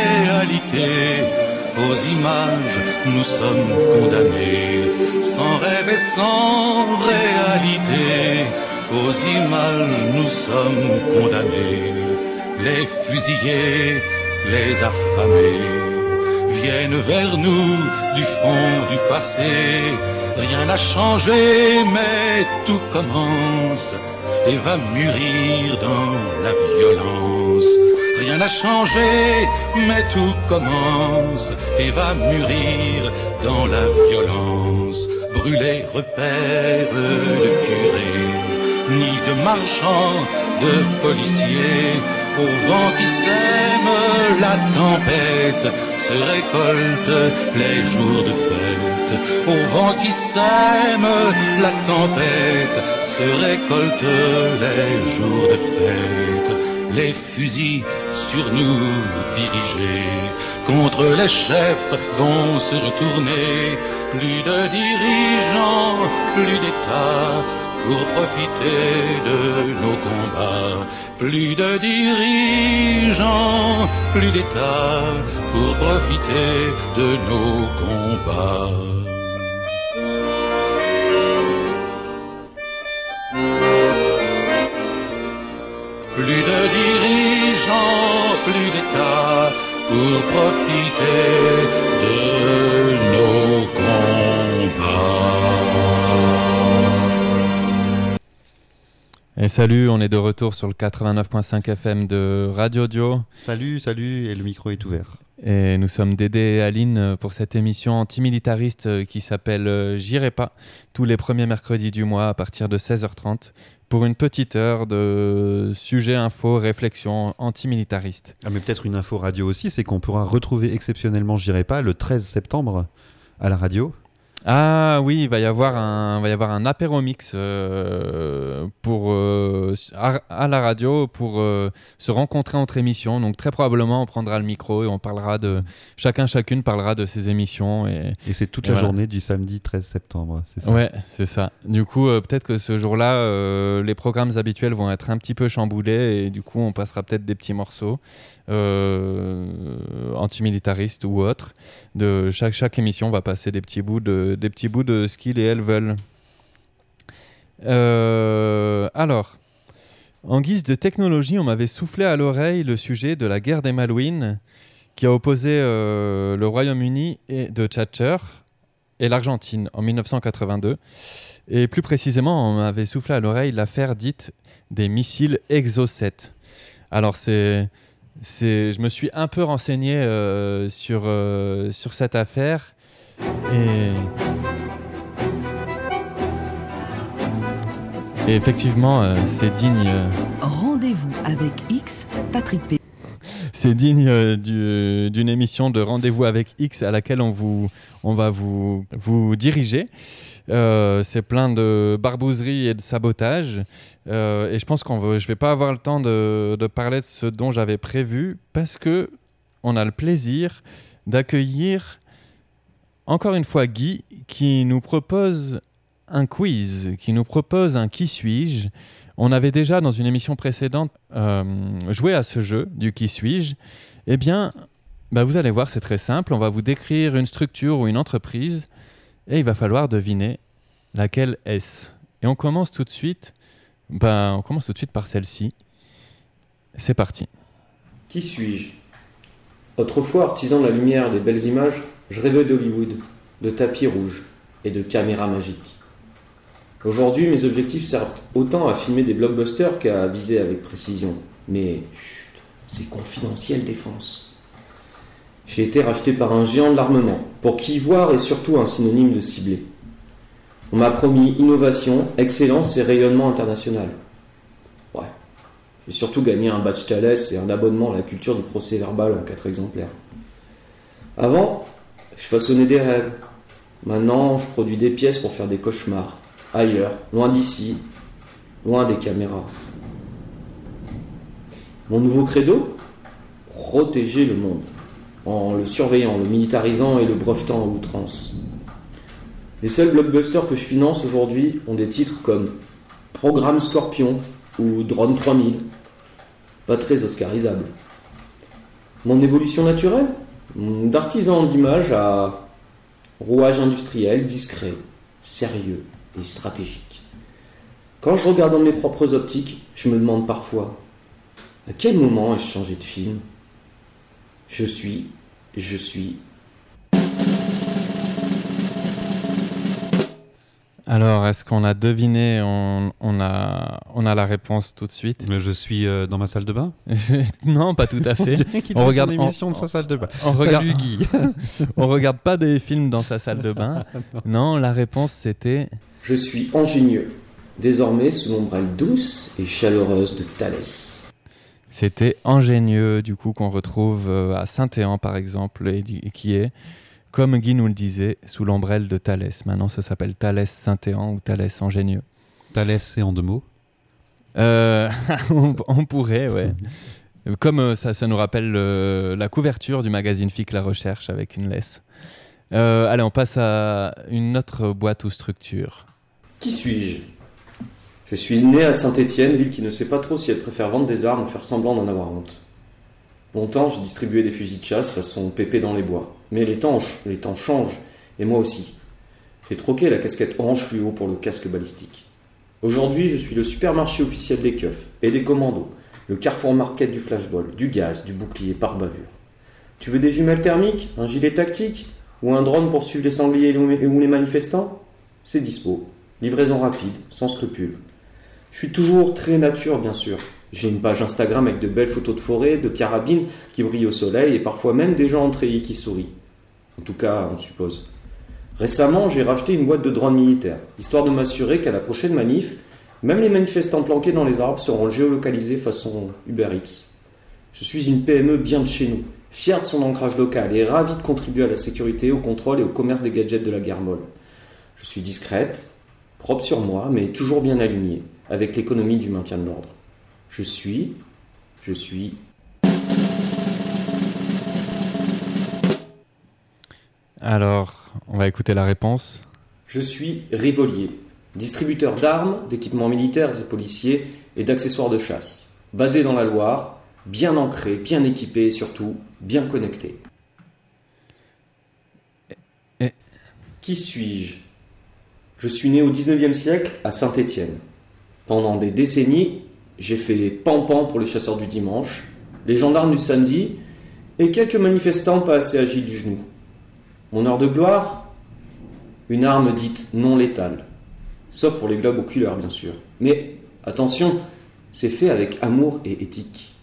réalité. Aux images, nous sommes condamnés, sans rêve et sans réalité. Aux images, nous sommes condamnés. Les fusillés, les affamés viennent vers nous du fond du passé. Rien n'a changé, mais tout commence et va mûrir dans la violence. Rien n'a changé, mais tout commence et va mûrir dans la violence. Brûler repères de curés, ni de marchands, de policiers. Au vent qui sème la tempête se récoltent les jours de fête. Au vent qui sème la tempête se récoltent les jours de fête. Les fusils sur nous dirigés contre les chefs vont se retourner. Plus de dirigeants, plus d'États pour profiter de nos combats. Plus de dirigeants, plus d'États pour profiter de nos combats. Plus de dirigeants, plus d'États pour profiter de nos combats. Et salut, on est de retour sur le 89.5 FM de Radio Dio. Salut, et le micro est ouvert. Et nous sommes Dédé et Aline pour cette émission antimilitariste qui s'appelle J'irai pas, tous les premiers mercredis du mois à partir de 16h30 pour une petite heure de sujets, infos, réflexions antimilitaristes. Ah, mais peut-être une info radio aussi, c'est qu'on pourra retrouver exceptionnellement J'irai pas le 13 septembre à la radio. Ah oui, il va y avoir un apéro-mix à la radio pour se rencontrer entre émissions. Donc très probablement, on prendra le micro et on parlera chacune parlera de ses émissions. Et c'est toute la journée du samedi 13 septembre, c'est ça ? Ouais, c'est ça. Du coup, peut-être que ce jour-là, les programmes habituels vont être un petit peu chamboulés et du coup, on passera peut-être des petits morceaux antimilitaristes ou autres. De chaque émission, on va passer des petits bouts de ce qu'ils et elles veulent. Alors, en guise de technologie, on m'avait soufflé à l'oreille le sujet de la guerre des Malouines qui a opposé le Royaume-Uni de Thatcher et l'Argentine en 1982. Et plus précisément, on m'avait soufflé à l'oreille l'affaire dite des missiles Exocet. Alors, je me suis un peu renseigné sur cette affaire. Et effectivement, c'est digne. Rendez-vous avec X, Patrick P. C'est digne d'une émission de Rendez-vous avec X à laquelle on va vous diriger. C'est plein de barbouzeries et de sabotage. Et je pense je vais pas avoir le temps de parler de ce dont j'avais prévu parce que on a le plaisir d'accueillir encore une fois Guy qui nous propose un quiz, qui nous propose un qui suis-je. On avait déjà dans une émission précédente joué à ce jeu du qui suis-je. Eh bien, vous allez voir, c'est très simple. On va vous décrire une structure ou une entreprise et il va falloir deviner laquelle est-ce. Et on commence tout de suite. On commence tout de suite par celle-ci. C'est parti. Qui suis-je ? Autrefois artisan de la lumière des belles images, je rêvais d'Hollywood, de tapis rouges et de caméras magiques. Aujourd'hui, mes objectifs servent autant à filmer des blockbusters qu'à viser avec précision. Mais chut, c'est confidentiel, défense. J'ai été racheté par un géant de l'armement, pour qui voir est surtout un synonyme de ciblé. On m'a promis innovation, excellence et rayonnement international. Ouais, j'ai surtout gagné un badge Thales et un abonnement à la culture du procès-verbal en 4 exemplaires. Avant, je façonnais des rêves. Maintenant, je produis des pièces pour faire des cauchemars. Ailleurs, loin d'ici, loin des caméras. Mon nouveau credo ? Protéger le monde, en le surveillant, le militarisant et le brevetant à outrance. Les seuls blockbusters que je finance aujourd'hui ont des titres comme Programme Scorpion ou Drone 3000. Pas très oscarisable. Mon évolution naturelle ? D'artisan d'image à rouage industriel, discret, sérieux et stratégique. Quand je regarde dans mes propres optiques, je me demande parfois à quel moment ai-je changé de film ? Je suis. Alors, est-ce qu'on a deviné ? On a la réponse tout de suite. Je suis dans ma salle de bain. Non, pas tout à fait. On regarde son émission de sa salle de bain. Salut Guy. On regarde pas des films dans sa salle de bain. Non, la réponse c'était. Je suis ingénieux, désormais sous l'ombrelle douce et chaleureuse de Thalès. C'était Ingénieux, du coup, qu'on retrouve à Saint-Éan, par exemple, et qui est, comme Guy nous le disait, sous l'ombrelle de Thalès. Maintenant, ça s'appelle Thalès Saint-Éan ou Thalès Ingénieux. Thalès, c'est en 2 mots ? On pourrait, ouais. Comme ça nous rappelle la couverture du magazine FIC La Recherche avec une laisse. Allez, on passe à une autre boîte ou structure. Qui suis-je ? Je suis né à Saint-Étienne, ville qui ne sait pas trop si elle préfère vendre des armes ou faire semblant d'en avoir honte. Longtemps, j'ai distribué des fusils de chasse façon pépé dans les bois. Mais les temps changent, et moi aussi. J'ai troqué la casquette orange fluo pour le casque balistique. Aujourd'hui, je suis le supermarché officiel des keufs et des commandos, le Carrefour Market du flashball, du gaz, du bouclier par bavure. Tu veux des jumelles thermiques, un gilet tactique ou un drone pour suivre les sangliers ou les manifestants ? C'est dispo. Livraison rapide, sans scrupules. Je suis toujours très nature, bien sûr. J'ai une page Instagram avec de belles photos de forêt, de carabines qui brillent au soleil et parfois même des gens en treillis qui sourient. En tout cas, on suppose. Récemment, j'ai racheté une boîte de drones militaires, histoire de m'assurer qu'à la prochaine manif, même les manifestants planqués dans les arbres seront géolocalisés façon Uber Eats. Je suis une PME bien de chez nous, fière de son ancrage local et ravie de contribuer à la sécurité, au contrôle et au commerce des gadgets de la guerre molle. Je suis discrète, propre sur moi, mais toujours bien alignée avec l'économie du maintien de l'ordre. Je suis... Alors, on va écouter la réponse. Je suis Rivolier, distributeur d'armes, d'équipements militaires et policiers et d'accessoires de chasse. Basé dans la Loire, bien ancré, bien équipé et surtout bien connecté. Qui suis-je ? Je suis né au 19e siècle à Saint-Étienne. Pendant des décennies, j'ai fait pan-pan pour les chasseurs du dimanche, les gendarmes du samedi et quelques manifestants pas assez agiles du genou. Mon heure de gloire ? Une arme dite non létale. Sauf pour les globes oculaires, bien sûr. Mais attention, c'est fait avec amour et éthique.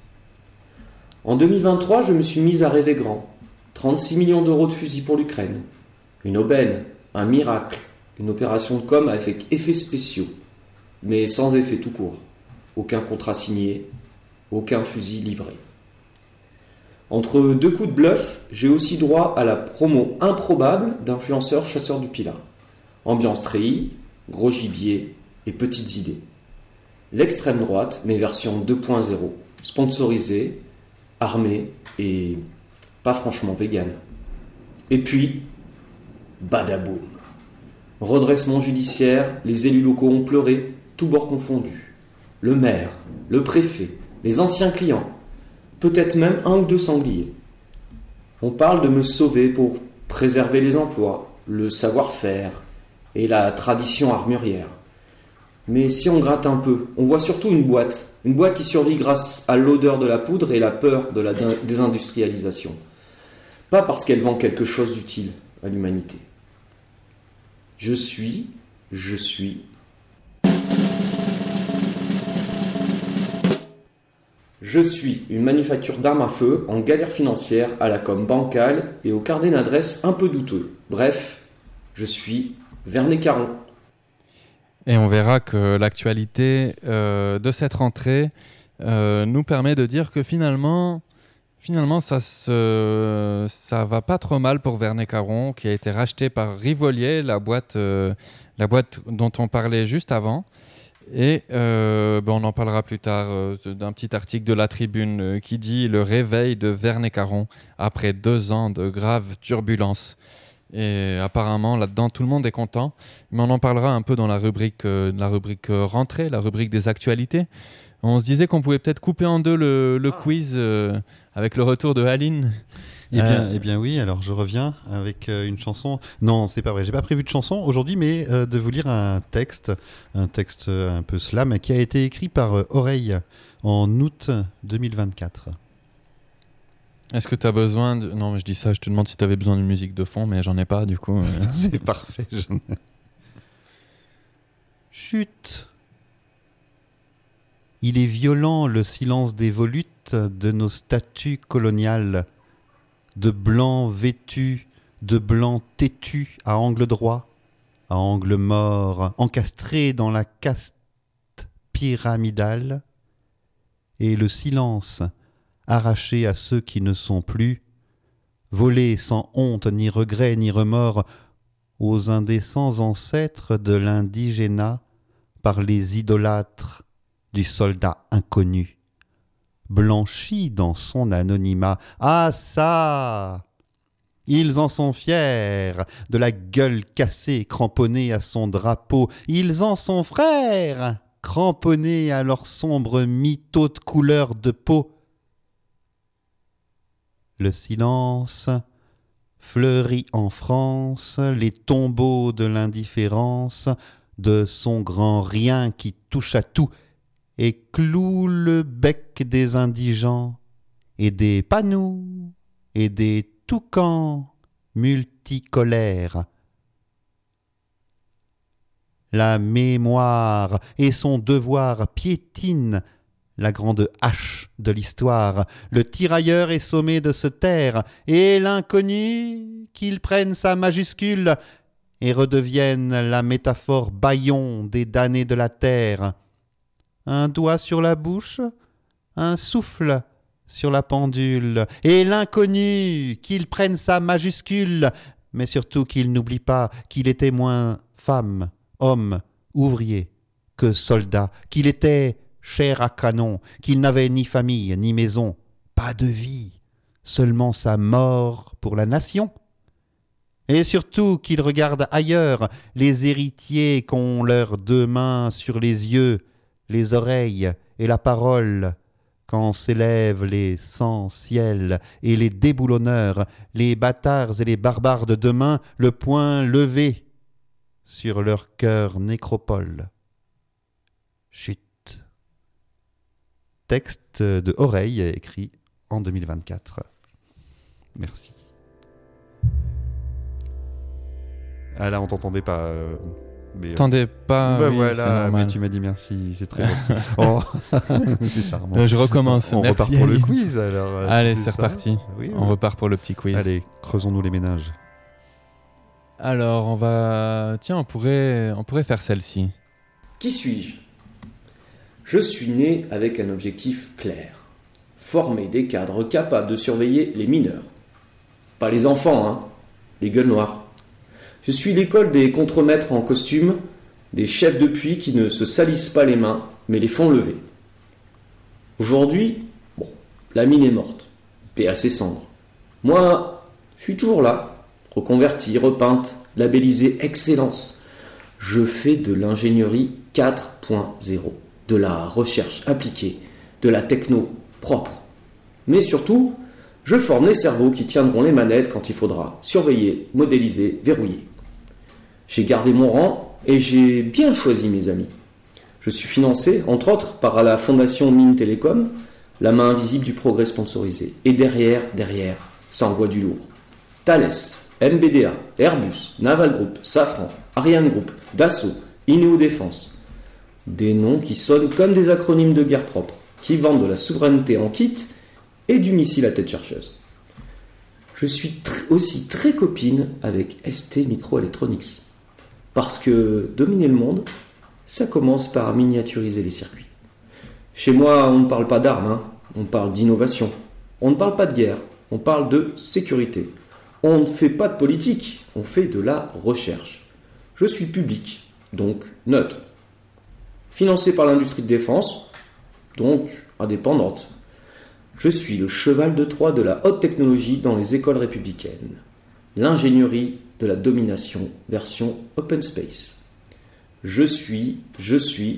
En 2023, je me suis mise à rêver grand. 36 millions d'euros de fusils pour l'Ukraine. Une aubaine, un miracle, une opération de com avec effets spéciaux, mais sans effet tout court. Aucun contrat signé, aucun fusil livré. Entre deux coups de bluff, j'ai aussi droit à la promo improbable d'influenceurs chasseurs du Pilat. Ambiance treillis, gros gibier et petites idées. L'extrême droite, mais version 2.0, sponsorisée, armée et pas franchement vegan. Et puis, badaboum. Redressement judiciaire, les élus locaux ont pleuré, tous bords confondus. Le maire, le préfet, les anciens clients, peut-être même 1 ou 2 sangliers. On parle de me sauver pour préserver les emplois, le savoir-faire et la tradition armurière. Mais si on gratte un peu, on voit surtout une boîte qui survit grâce à l'odeur de la poudre et la peur de la désindustrialisation. Pas parce qu'elle vend quelque chose d'utile à l'humanité. Je suis une manufacture d'armes à feu en galère financière à la com bancale et au carnet d'adresse un peu douteux. Bref, je suis Vernet Caron. Et on verra que l'actualité de cette rentrée nous permet de dire que finalement ça va pas trop mal pour Vernet Caron, qui a été racheté par Rivolier, la boîte dont on parlait juste avant. Et on en parlera plus tard d'un petit article de La Tribune qui dit « Le réveil de Vernet Caron après 2 ans de graves turbulences ». Et apparemment, là-dedans, tout le monde est content. Mais on en parlera un peu dans la rubrique rentrée, la rubrique des actualités. On se disait qu'on pouvait peut-être couper en deux le quiz avec le retour de Aline. Eh bien oui, alors je reviens avec une chanson. Non, c'est pas vrai, j'ai pas prévu de chanson aujourd'hui, mais de vous lire un texte un peu slam qui a été écrit par Oreille en août 2024. Est-ce que tu as besoin de... Non, mais je dis ça, je te demande si tu avais besoin d'une musique de fond, mais j'en ai pas, du coup. C'est parfait. Chut. Il est violent le silence des volutes de nos statues coloniales, de blancs vêtus, de blancs têtus à angle droit, à angle mort, encastrés dans la caste pyramidale, et le silence arraché à ceux qui ne sont plus, volé sans honte, ni regret, ni remords, aux indécents ancêtres de l'indigénat par les idolâtres du soldat inconnu, blanchi dans son anonymat. Ah ça! Ils en sont fiers, de la gueule cassée, cramponnée à son drapeau. Ils en sont frères, cramponnés à leur sombre mytho de couleur de peau. Le silence fleurit en France les tombeaux de l'indifférence de son grand rien qui touche à tout et cloue le bec des indigents et des panous et des toucans multicolères. La mémoire et son devoir piétinent la grande hache de l'histoire. Le tirailleur est sommé de se taire, et l'inconnu qu'il prenne sa majuscule et redevienne la métaphore bâillon des damnés de la terre. Un doigt sur la bouche, un souffle sur la pendule, et l'inconnu qu'il prenne sa majuscule, mais surtout qu'il n'oublie pas qu'il était moins femme, homme, ouvrier que soldat, qu'il était chair à canon, qu'il n'avait ni famille ni maison, pas de vie, seulement sa mort pour la nation. Et surtout qu'il regarde ailleurs les héritiers qu'ont leurs 2 mains sur les yeux, les oreilles et la parole, quand s'élèvent les sans-ciels et les déboulonneurs, les bâtards et les barbares de demain, le poing levé sur leur cœur nécropole. Chut. Texte de Oreille écrit en 2024. Merci. Ah là, on t'entendait pas. Mais, T'entendais pas. Bah oui, voilà, mais tu m'as dit merci, c'est très gentil. Oh, c'est charmant. Je recommence. On Merci, repart pour Aline. le quiz alors. Allez, c'est reparti. Oui, On repart pour le petit quiz. Allez, creusons-nous les méninges. Alors, on pourrait faire celle-ci. Qui suis-je ? Je suis né avec un objectif clair. Former des cadres capables de surveiller les mineurs. Pas les enfants, hein, les gueules noires. Je suis l'école des contremaîtres en costume, des chefs de puits qui ne se salissent pas les mains, mais les font lever. Aujourd'hui, la mine est morte, paix à ses cendres. Moi, je suis toujours là, reconverti, repeinte, labellisé Excellence. Je fais de l'ingénierie 4.0, de la recherche appliquée, de la techno propre. Mais surtout, je forme les cerveaux qui tiendront les manettes quand il faudra surveiller, modéliser, verrouiller. J'ai gardé mon rang et j'ai bien choisi mes amis. Je suis financé, entre autres, par la fondation Mines Télécom, la main invisible du progrès sponsorisé. Et derrière, ça envoie du lourd. Thales, MBDA, Airbus, Naval Group, Safran, Ariane Group, Dassault, Inéo Défense. Des noms qui sonnent comme des acronymes de guerre propre, qui vendent de la souveraineté en kit et du missile à tête chercheuse. Je suis aussi très copine avec ST Microelectronics. Parce que dominer le monde, ça commence par miniaturiser les circuits. Chez moi, on ne parle pas d'armes, on parle d'innovation. On ne parle pas de guerre, on parle de sécurité. On ne fait pas de politique, on fait de la recherche. Je suis public, donc neutre. Financé par l'industrie de défense, donc indépendante. Je suis le cheval de Troie de la haute technologie dans les écoles républicaines. L'ingénierie de la domination, version open space. Je suis... Je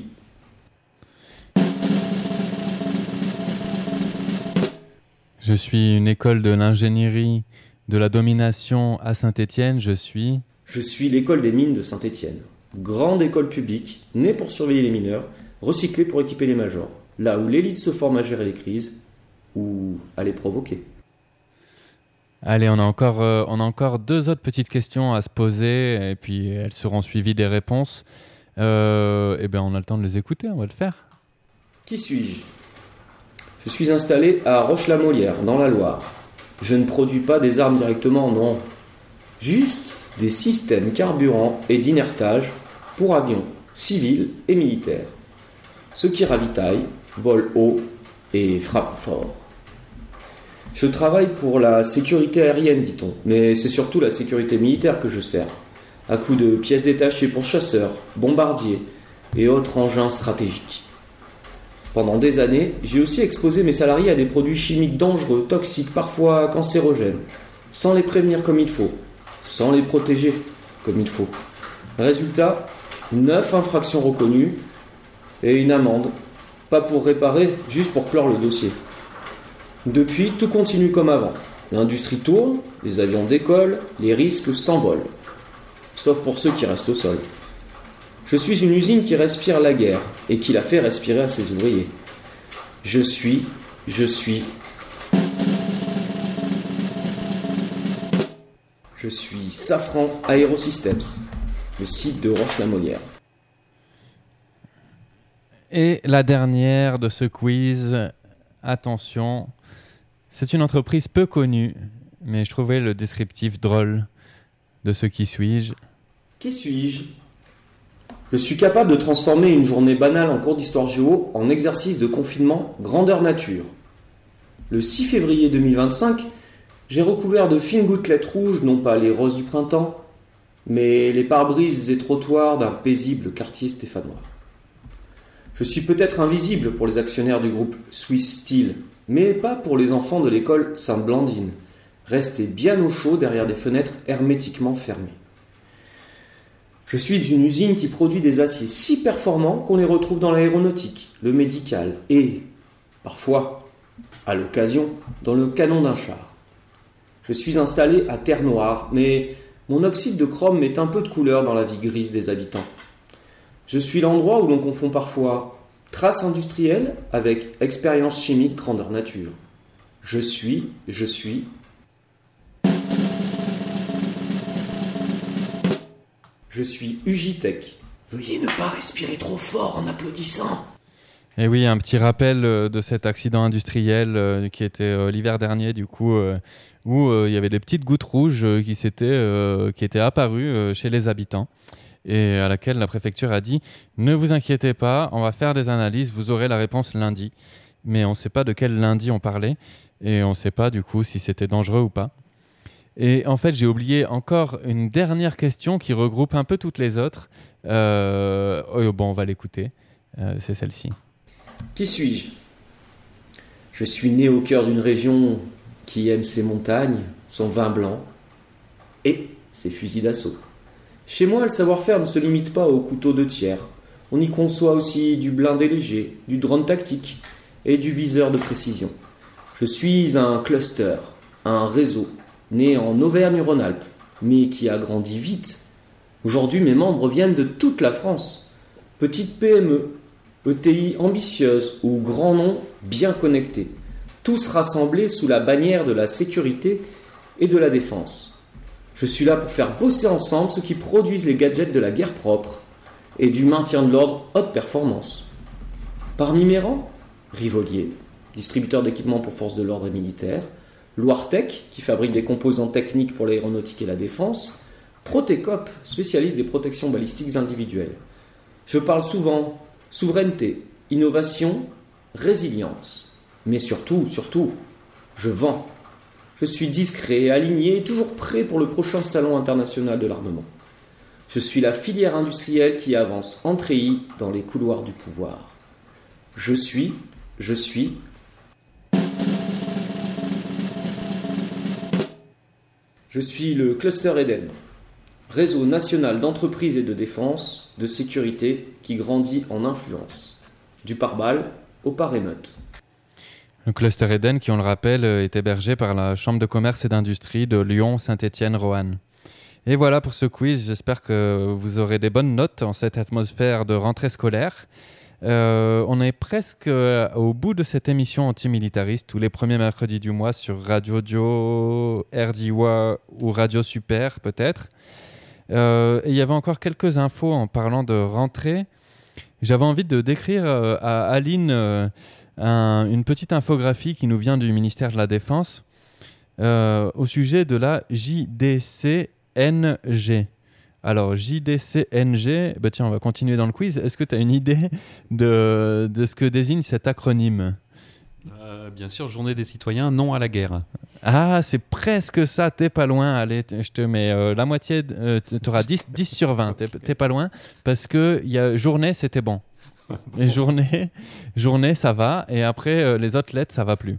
suis une école de l'ingénierie de la domination à Saint-Étienne. Je suis l'école des mines de Saint-Étienne. Grande école publique, née pour surveiller les mineurs, recyclée pour équiper les majors. Là où l'élite se forme à gérer les crises ou à les provoquer. Allez, on a encore 2 autres petites questions à se poser et puis elles seront suivies des réponses. On a le temps de les écouter, on va le faire. Qui suis-je ? Je suis installé à Roche-la-Molière, dans la Loire. Je ne produis pas des armes directement, non. Juste des systèmes carburants et d'inertage pour avions civils et militaires. Ceux qui ravitaillent, volent haut et frappent fort. Je travaille pour la sécurité aérienne, dit-on, mais c'est surtout la sécurité militaire que je sers, à coups de pièces détachées pour chasseurs, bombardiers et autres engins stratégiques. Pendant des années, j'ai aussi exposé mes salariés à des produits chimiques dangereux, toxiques, parfois cancérogènes, sans les prévenir comme il faut, sans les protéger comme il faut. Résultat, 9 infractions reconnues et une amende, pas pour réparer, juste pour clore le dossier. Depuis, tout continue comme avant. L'industrie tourne, les avions décollent, les risques s'envolent. Sauf pour ceux qui restent au sol. Je suis une usine qui respire la guerre et qui la fait respirer à ses ouvriers. Je suis Safran Aerosystems, le site de Roche-la-Molière. Et la dernière de ce quiz, attention, c'est une entreprise peu connue, mais je trouvais le descriptif drôle de ce qui suis-je. Qui suis-je ? Je suis capable de transformer une journée banale en cours d'histoire géo en exercice de confinement grandeur nature. Le 6 février 2025, j'ai recouvert de fines gouttelettes rouges non pas les roses du printemps, mais les pare-brises et trottoirs d'un paisible quartier stéphanois. Je suis peut-être invisible pour les actionnaires du groupe Swiss Steel, mais pas pour les enfants de l'école Sainte-Blandine, restés bien au chaud derrière des fenêtres hermétiquement fermées. Je suis une usine qui produit des aciers si performants qu'on les retrouve dans l'aéronautique, le médical et, parfois, à l'occasion, dans le canon d'un char. Je suis installé à Terre-Noire, mais mon oxyde de chrome met un peu de couleur dans la vie grise des habitants. Je suis l'endroit où l'on confond parfois traces industrielles avec expérience chimique grandeur nature. Je suis Ugitech. Veuillez ne pas respirer trop fort en applaudissant. Et oui, un petit rappel de cet accident industriel qui était l'hiver dernier, du coup, où il y avait des petites gouttes rouges qui étaient apparues chez les habitants, et à laquelle la préfecture a dit « Ne vous inquiétez pas, on va faire des analyses, vous aurez la réponse lundi ». Mais on ne sait pas de quel lundi on parlait, et on ne sait pas du coup si c'était dangereux ou pas. Et en fait, j'ai oublié encore une dernière question qui regroupe un peu toutes les autres. Bon, on va l'écouter. C'est celle-ci. Qui suis-je ? Je suis né au cœur d'une région qui aime ses montagnes, son vin blanc et ses fusils d'assaut. Chez moi, le savoir-faire ne se limite pas au couteau de tiers. On y conçoit aussi du blindé léger, du drone tactique et du viseur de précision. Je suis un cluster, un réseau, né en Auvergne-Rhône-Alpes, mais qui a grandi vite. Aujourd'hui, mes membres viennent de toute la France. Petite PME, ETI ambitieuse ou grands noms bien connectés, tous rassemblés sous la bannière de la sécurité et de la défense. Je suis là pour faire bosser ensemble ceux qui produisent les gadgets de la guerre propre et du maintien de l'ordre haute performance. Parmi mes rangs, Rivolier, distributeur d'équipements pour forces de l'ordre et militaires, Loirtech, qui fabrique des composants techniques pour l'aéronautique et la défense, Protecop, spécialiste des protections balistiques individuelles. Je parle souvent souveraineté, innovation, résilience. Mais surtout, je vends. Je suis discret, aligné et toujours prêt pour le prochain salon international de l'armement. Je suis la filière industrielle qui avance en treillis dans les couloirs du pouvoir. Je suis... Je suis le Cluster Eden, réseau national d'entreprises et de défense, de sécurité qui grandit en influence, du pare-balles au pare-émeute. Le Cluster Eden, qui on le rappelle, est hébergé par la Chambre de commerce et d'industrie de Lyon, Saint-Étienne, Roanne. Et voilà pour ce quiz, j'espère que vous aurez des bonnes notes en cette atmosphère de rentrée scolaire. On est presque au bout de cette émission antimilitariste tous les premiers mercredis du mois sur Radio Dio, RDIWA ou Radio Super peut-être. Et il y avait encore quelques infos en parlant de rentrée. J'avais envie de décrire à Aline une petite infographie qui nous vient du ministère de la Défense au sujet de la JDC-NG. Alors, JDC-NG, tiens, on va continuer dans le quiz. Est-ce que tu as une idée de ce que désigne cet acronyme ? Bien sûr, Journée des citoyens, non à la guerre. Ah, c'est presque ça, t'es pas loin. Allez, je te mets la moitié, tu auras 10 sur 20, t'es pas loin, parce que y a journée, c'était bon. Et journée, ça va, et après, les autres lettres, ça va plus.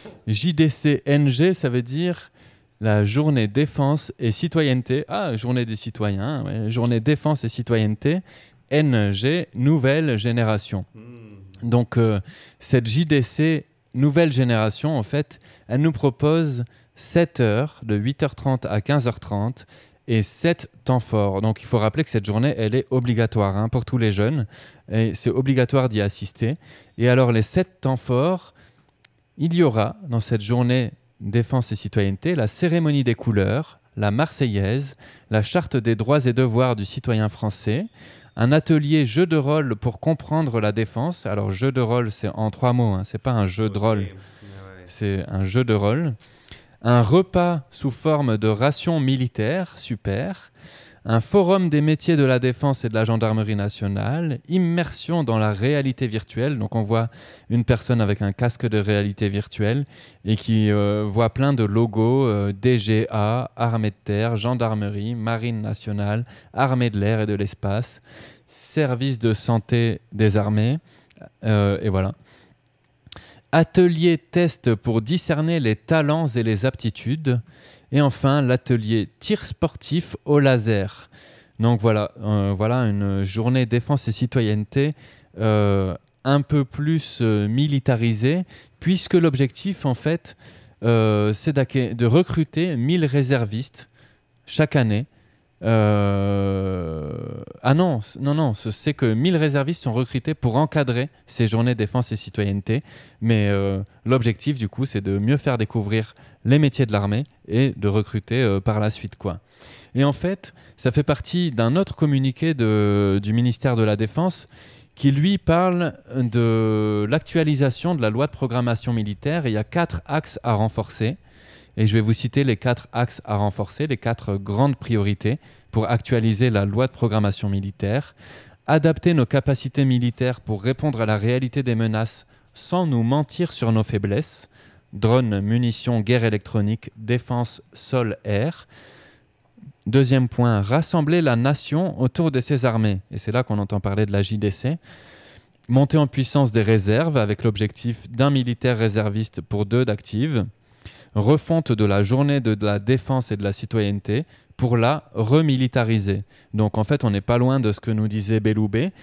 JDC-NG, ça veut dire... la journée défense et citoyenneté. Ah, journée des citoyens, ouais. Journée défense et citoyenneté. NG, nouvelle génération. Donc, cette JDC nouvelle génération, en fait, elle nous propose 7 heures, de 8h30 à 15h30, et 7 temps forts. Donc, il faut rappeler que cette journée, elle est obligatoire pour tous les jeunes. Et c'est obligatoire d'y assister. Et alors, les 7 temps forts, il y aura dans cette journée défense et citoyenneté, la cérémonie des couleurs, la Marseillaise, la charte des droits et devoirs du citoyen français, un atelier jeu de rôle pour comprendre la défense. Alors, jeu de rôle, c'est en 3 mots, c'est pas un jeu de rôle, c'est un jeu de rôle. Un repas sous forme de ration militaire, super. Un forum des métiers de la défense et de la gendarmerie nationale, immersion dans la réalité virtuelle. Donc on voit une personne avec un casque de réalité virtuelle et qui voit plein de logos DGA, Armée de terre, gendarmerie, marine nationale, armée de l'air et de l'espace, service de santé des armées, et voilà. Atelier test pour discerner les talents et les aptitudes. Et enfin, l'atelier tir sportif au laser. Donc voilà une journée défense et citoyenneté un peu plus militarisée, puisque l'objectif, en fait, c'est de recruter 1000 réservistes chaque année. C'est que 1000 réservistes sont recrutés pour encadrer ces journées défense et citoyenneté. Mais l'objectif, du coup, c'est de mieux faire découvrir les métiers de l'armée et de recruter par la suite, quoi. Et en fait, ça fait partie d'un autre communiqué du ministère de la Défense qui lui parle de l'actualisation de la loi de programmation militaire. Et il y a 4 axes à renforcer. Et je vais vous citer les 4 axes à renforcer, les 4 grandes priorités pour actualiser la loi de programmation militaire. Adapter nos capacités militaires pour répondre à la réalité des menaces sans nous mentir sur nos faiblesses. Drones, munitions, guerre électronique, défense, sol, air. Deuxième point, rassembler la nation autour de ses armées. Et c'est là qu'on entend parler de la JDC. Monter en puissance des réserves avec l'objectif d'un militaire réserviste pour 2 d'active. Refonte de la journée de la défense et de la citoyenneté pour la remilitariser. Donc en fait, on n'est pas loin de ce que nous disait Belloubet.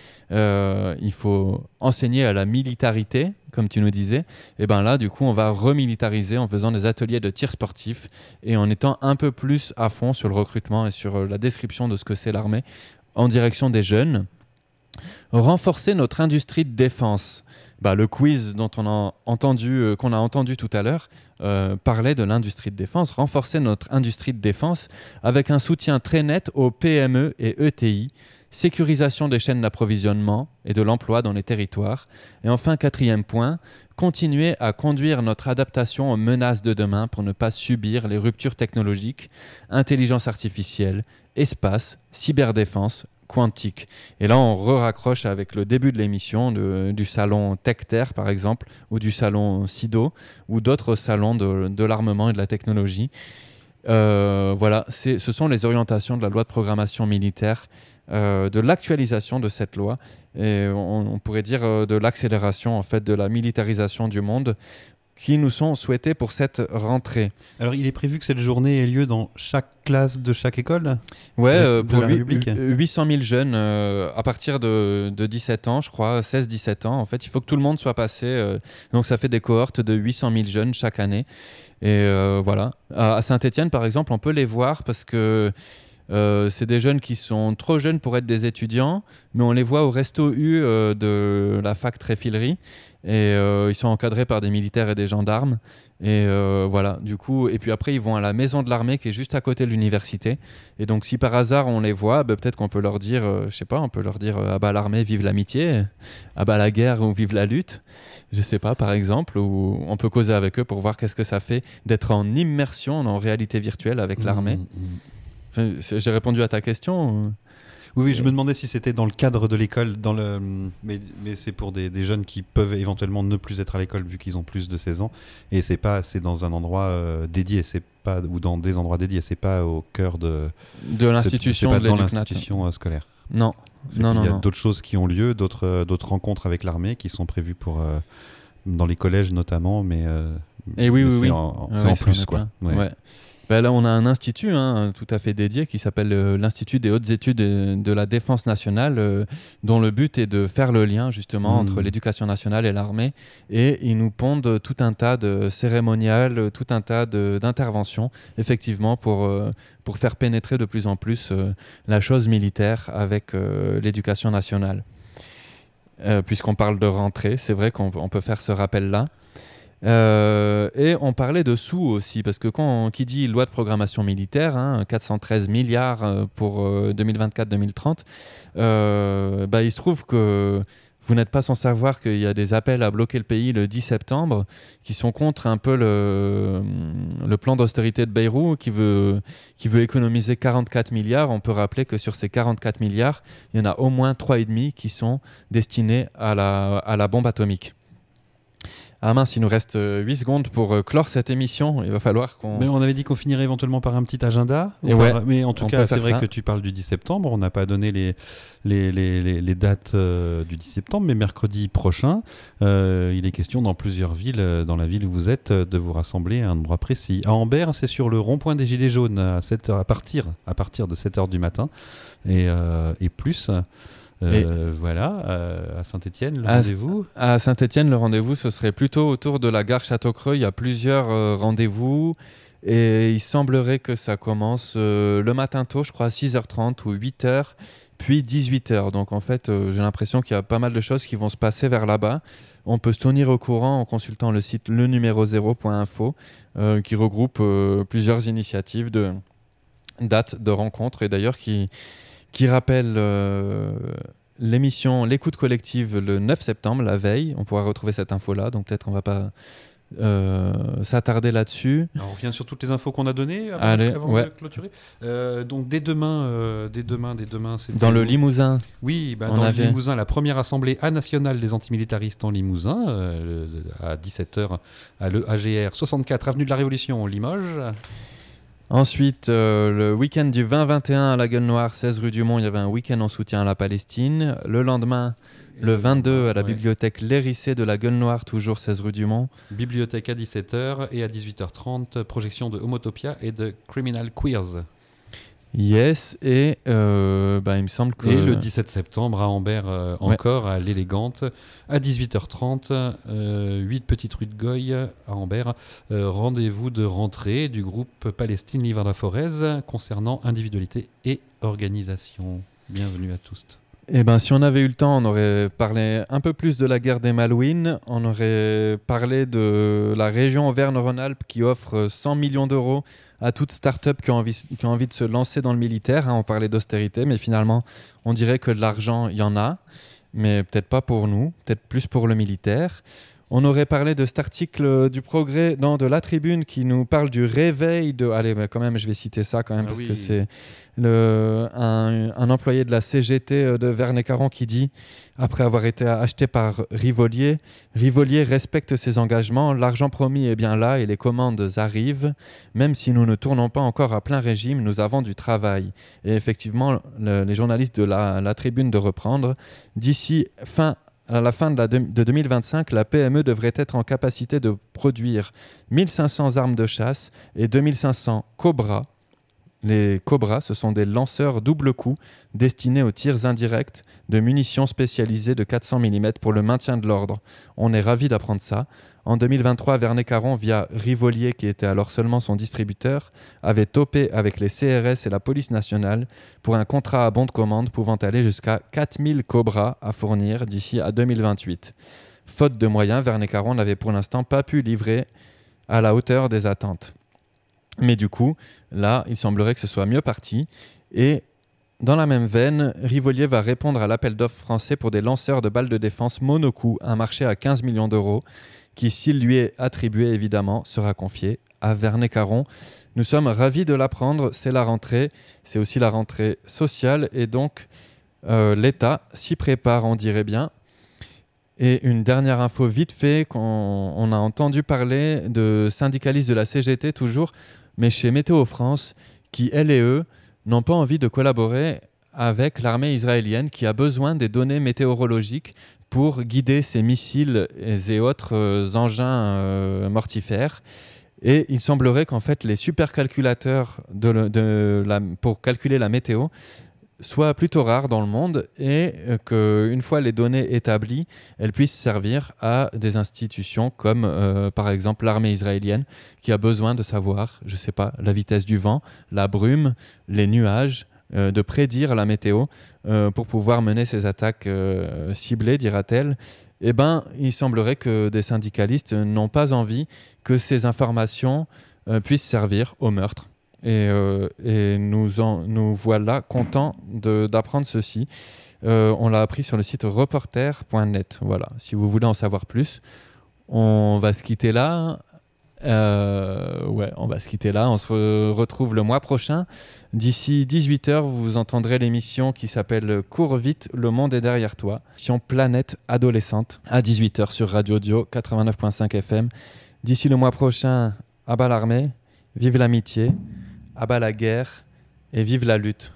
Il faut enseigner à la militarité, comme tu nous disais. Et bien là, du coup, on va remilitariser en faisant des ateliers de tir sportif et en étant un peu plus à fond sur le recrutement et sur la description de ce que c'est l'armée en direction des jeunes. Renforcer notre industrie de défense. Le quiz qu'on a entendu tout à l'heure parlait de l'industrie de défense. Renforcer notre industrie de défense avec un soutien très net aux PME et ETI, sécurisation des chaînes d'approvisionnement et de l'emploi dans les territoires. Et enfin, 4e point, continuer à conduire notre adaptation aux menaces de demain pour ne pas subir les ruptures technologiques, intelligence artificielle, espace, cyberdéfense, quantique. Et là, on raccroche avec le début de l'émission du salon TechTerre, par exemple, ou du salon SIDO, ou d'autres salons de l'armement et de la technologie. Voilà, ce sont les orientations de la loi de programmation militaire, de l'actualisation de cette loi, et on pourrait dire de l'accélération en fait, de la militarisation du monde, qui nous sont souhaités pour cette rentrée. Alors, il est prévu que cette journée ait lieu dans chaque classe de chaque école ? Ouais, pour la République. 800 000 jeunes à partir de 17 ans, je crois, 16-17 ans. En fait, il faut que tout le monde soit passé. Donc, ça fait des cohortes de 800 000 jeunes chaque année. Et voilà. À Saint-Étienne, par exemple, on peut les voir parce que c'est des jeunes qui sont trop jeunes pour être des étudiants, mais on les voit au resto U de la fac Tréfilerie. Et ils sont encadrés par des militaires et des gendarmes. Et voilà, du coup, et puis après, ils vont à la maison de l'armée qui est juste à côté de l'université. Et donc, si par hasard on les voit, peut-être qu'on peut leur dire, je sais pas, on peut leur dire ah bah l'armée, vive l'amitié, ah bah la guerre ou vive la lutte, je sais pas, par exemple, ou on peut causer avec eux pour voir qu'est-ce que ça fait d'être en immersion, en réalité virtuelle avec l'armée. Enfin, j'ai répondu à ta question. Oui, je me demandais si c'était dans le cadre de l'école, mais c'est pour des jeunes qui peuvent éventuellement ne plus être à l'école vu qu'ils ont plus de 16 ans, et c'est dans un endroit dédié, ou dans des endroits dédiés, c'est pas au cœur de l'institution, c'est pas dans l'institution scolaire. Non. Il y a d'autres choses qui ont lieu, d'autres rencontres avec l'armée qui sont prévues dans les collèges notamment, mais c'est en plus, quoi. Ouais. Là, on a un institut tout à fait dédié qui s'appelle l'Institut des hautes études de la défense nationale, dont le but est de faire le lien justement entre l'éducation nationale et l'armée. Et ils nous pondent tout un tas de cérémoniales, tout un tas d'interventions, effectivement, pour faire pénétrer de plus en plus la chose militaire avec l'éducation nationale. Puisqu'on parle de rentrée, c'est vrai qu'on peut faire ce rappel-là. Et on parlait de sous aussi, parce que qui dit loi de programmation militaire, 413 milliards pour 2024-2030, il se trouve que vous n'êtes pas sans savoir qu'il y a des appels à bloquer le pays le 10 septembre qui sont contre un peu le plan d'austérité de Bayrou qui veut économiser 44 milliards. On peut rappeler que sur ces 44 milliards, il y en a au moins 3,5 qui sont destinés à la bombe atomique. Ah mince, il nous reste 8 secondes pour clore cette émission. Il va falloir qu'on... Mais on avait dit qu'on finirait éventuellement par un petit agenda. Mais en tout cas, c'est vrai que tu parles du 10 septembre. On n'a pas donné les dates du 10 septembre, mais mercredi prochain, il est question dans plusieurs villes, dans la ville où vous êtes, de vous rassembler à un endroit précis. À Ambert, c'est sur le rond-point des Gilets jaunes à partir de 7h du matin et plus... à Saint-Étienne, le rendez-vous. À Saint-Étienne, le rendez-vous, ce serait plutôt autour de la gare Château-Creux. Il y a plusieurs rendez-vous et il semblerait que ça commence le matin tôt, je crois à 6h30 ou 8h, puis 18h. Donc en fait, j'ai l'impression qu'il y a pas mal de choses qui vont se passer vers là-bas. On peut se tenir au courant en consultant le site lenuméro0.info qui regroupe plusieurs initiatives dates de rencontres et d'ailleurs qui rappelle l'émission L'écoute collective le 9 septembre, la veille. On pourra retrouver cette info-là, donc peut-être qu'on va pas s'attarder là-dessus. Alors, on revient sur toutes les infos qu'on a données avant ouais. de clôturer. Donc dès demain, c'est dans le Limousin. Oui, dans le Limousin, la première assemblée nationale des antimilitaristes en Limousin, à 17h à l'EAGR 64 avenue de la Révolution, Limoges. Ensuite, le week-end du 20-21 à la Gueule Noire, 16 rue du Mont, il y avait un week-end en soutien à la Palestine. Le lendemain, le 22 à la bibliothèque L'Hérissé de la Gueule Noire, toujours 16 rue du Mont. Bibliothèque à 17h et à 18h30, projection de Homotopia et de Criminal Queers. Yes, et il me semble que... Et le 17 septembre à Ambert, encore à l'Élégante, à 18h30, 8 petites rues de Goy à Ambert, rendez-vous de rentrée du groupe Palestine Livarda Forez concernant individualité et organisation. Bienvenue à tous. Eh ben, si on avait eu le temps, on aurait parlé un peu plus de la guerre des Malouines, on aurait parlé de la région Auvergne-Rhône-Alpes qui offre 100 millions d'euros à toute start-up qui a envie de se lancer dans le militaire. On parlait d'austérité, mais finalement, on dirait que de l'argent, il y en a, mais peut-être pas pour nous, peut-être plus pour le militaire. On aurait parlé de cet article du Progrès, de La Tribune, qui nous parle du réveil de... Allez, mais quand même, je vais citer ça quand même, parce que c'est un employé de la CGT de Vernay-Caron qui dit, après avoir été acheté par Rivolier, Rivolier respecte ses engagements, l'argent promis est bien là et les commandes arrivent. Même si nous ne tournons pas encore à plein régime, nous avons du travail. Et effectivement, les journalistes de la Tribune de reprendre, d'ici à la fin de 2025, la PME devrait être en capacité de produire 1500 armes de chasse et 2500 Cobra. Les Cobra, ce sont des lanceurs double coup destinés aux tirs indirects de munitions spécialisées de 400 mm pour le maintien de l'ordre. On est ravis d'apprendre ça. En 2023, Vernay-Caron, via Rivolier, qui était alors seulement son distributeur, avait topé avec les CRS et la police nationale pour un contrat à bon de commande pouvant aller jusqu'à 4000 Cobra à fournir d'ici à 2028. Faute de moyens, Vernay-Caron n'avait pour l'instant pas pu livrer à la hauteur des attentes. Mais du coup, là, il semblerait que ce soit mieux parti. Et dans la même veine, Rivolier va répondre à l'appel d'offres français pour des lanceurs de balles de défense monocoup, un marché à 15 millions d'euros, qui, s'il lui est attribué évidemment, sera confié à Vernay-Caron. Nous sommes ravis de l'apprendre, c'est la rentrée, c'est aussi la rentrée sociale, et donc l'État s'y prépare, on dirait bien. Et une dernière info vite fait, on a entendu parler de syndicalistes de la CGT toujours, mais chez Météo France, qui, elles et eux, n'ont pas envie de collaborer avec l'armée israélienne qui a besoin des données météorologiques pour guider ses missiles et autres engins mortifères. Et il semblerait qu'en fait, les supercalculateurs pour calculer la météo soient plutôt rares dans le monde et qu'une fois les données établies, elles puissent servir à des institutions comme par exemple l'armée israélienne qui a besoin de savoir, je sais pas, la vitesse du vent, la brume, les nuages, de prédire la météo pour pouvoir mener ces attaques ciblées, dira-t-elle. Eh ben, il semblerait que des syndicalistes n'ont pas envie que ces informations puissent servir au meurtre. Et nous voilà contents d'apprendre ceci. On l'a appris sur le site reporter.net. Voilà, si vous voulez en savoir plus, on va se quitter là. On va se quitter là. On se retrouve le mois prochain. D'ici 18h, vous entendrez l'émission qui s'appelle Cours vite, le monde est derrière toi. Émission Planète adolescente à 18h sur Radio Audio 89.5 FM. D'ici le mois prochain, à bas l'armée, vive l'amitié, à bas la guerre et vive la lutte.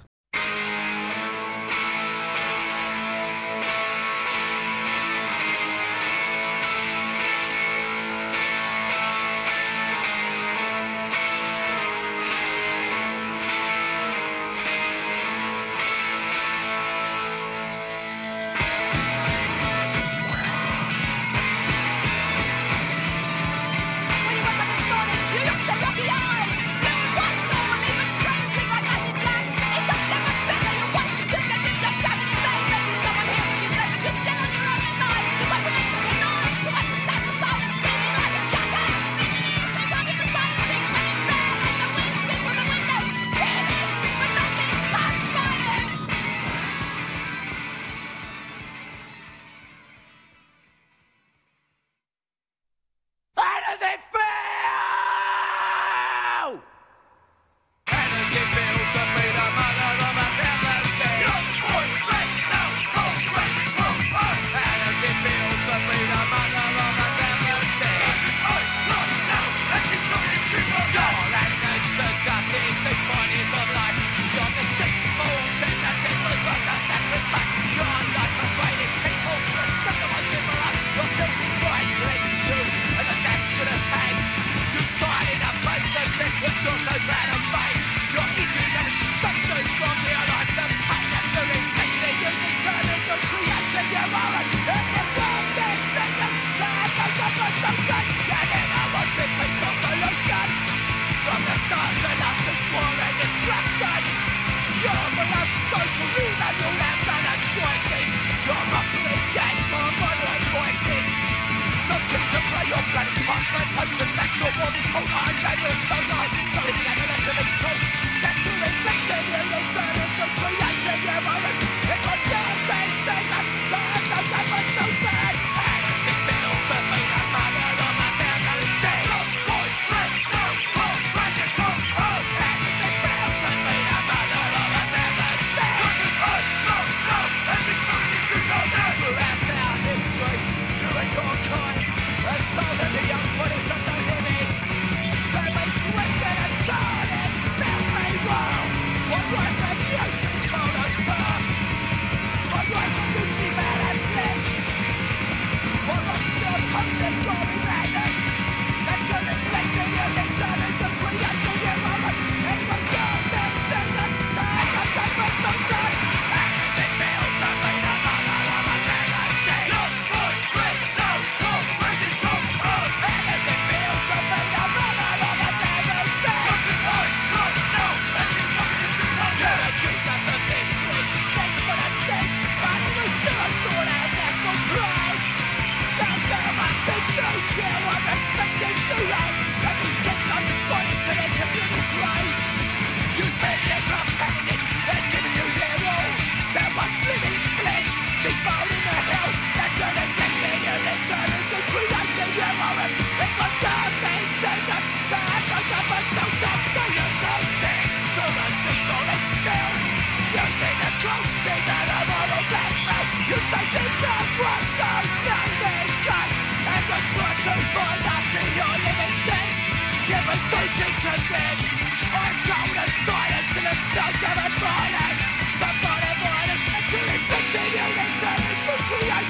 It's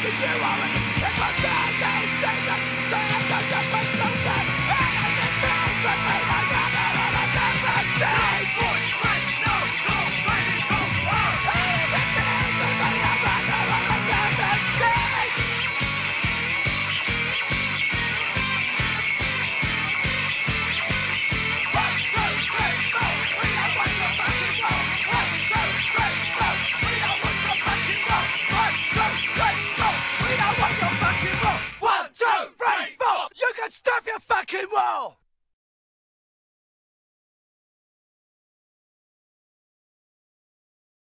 You are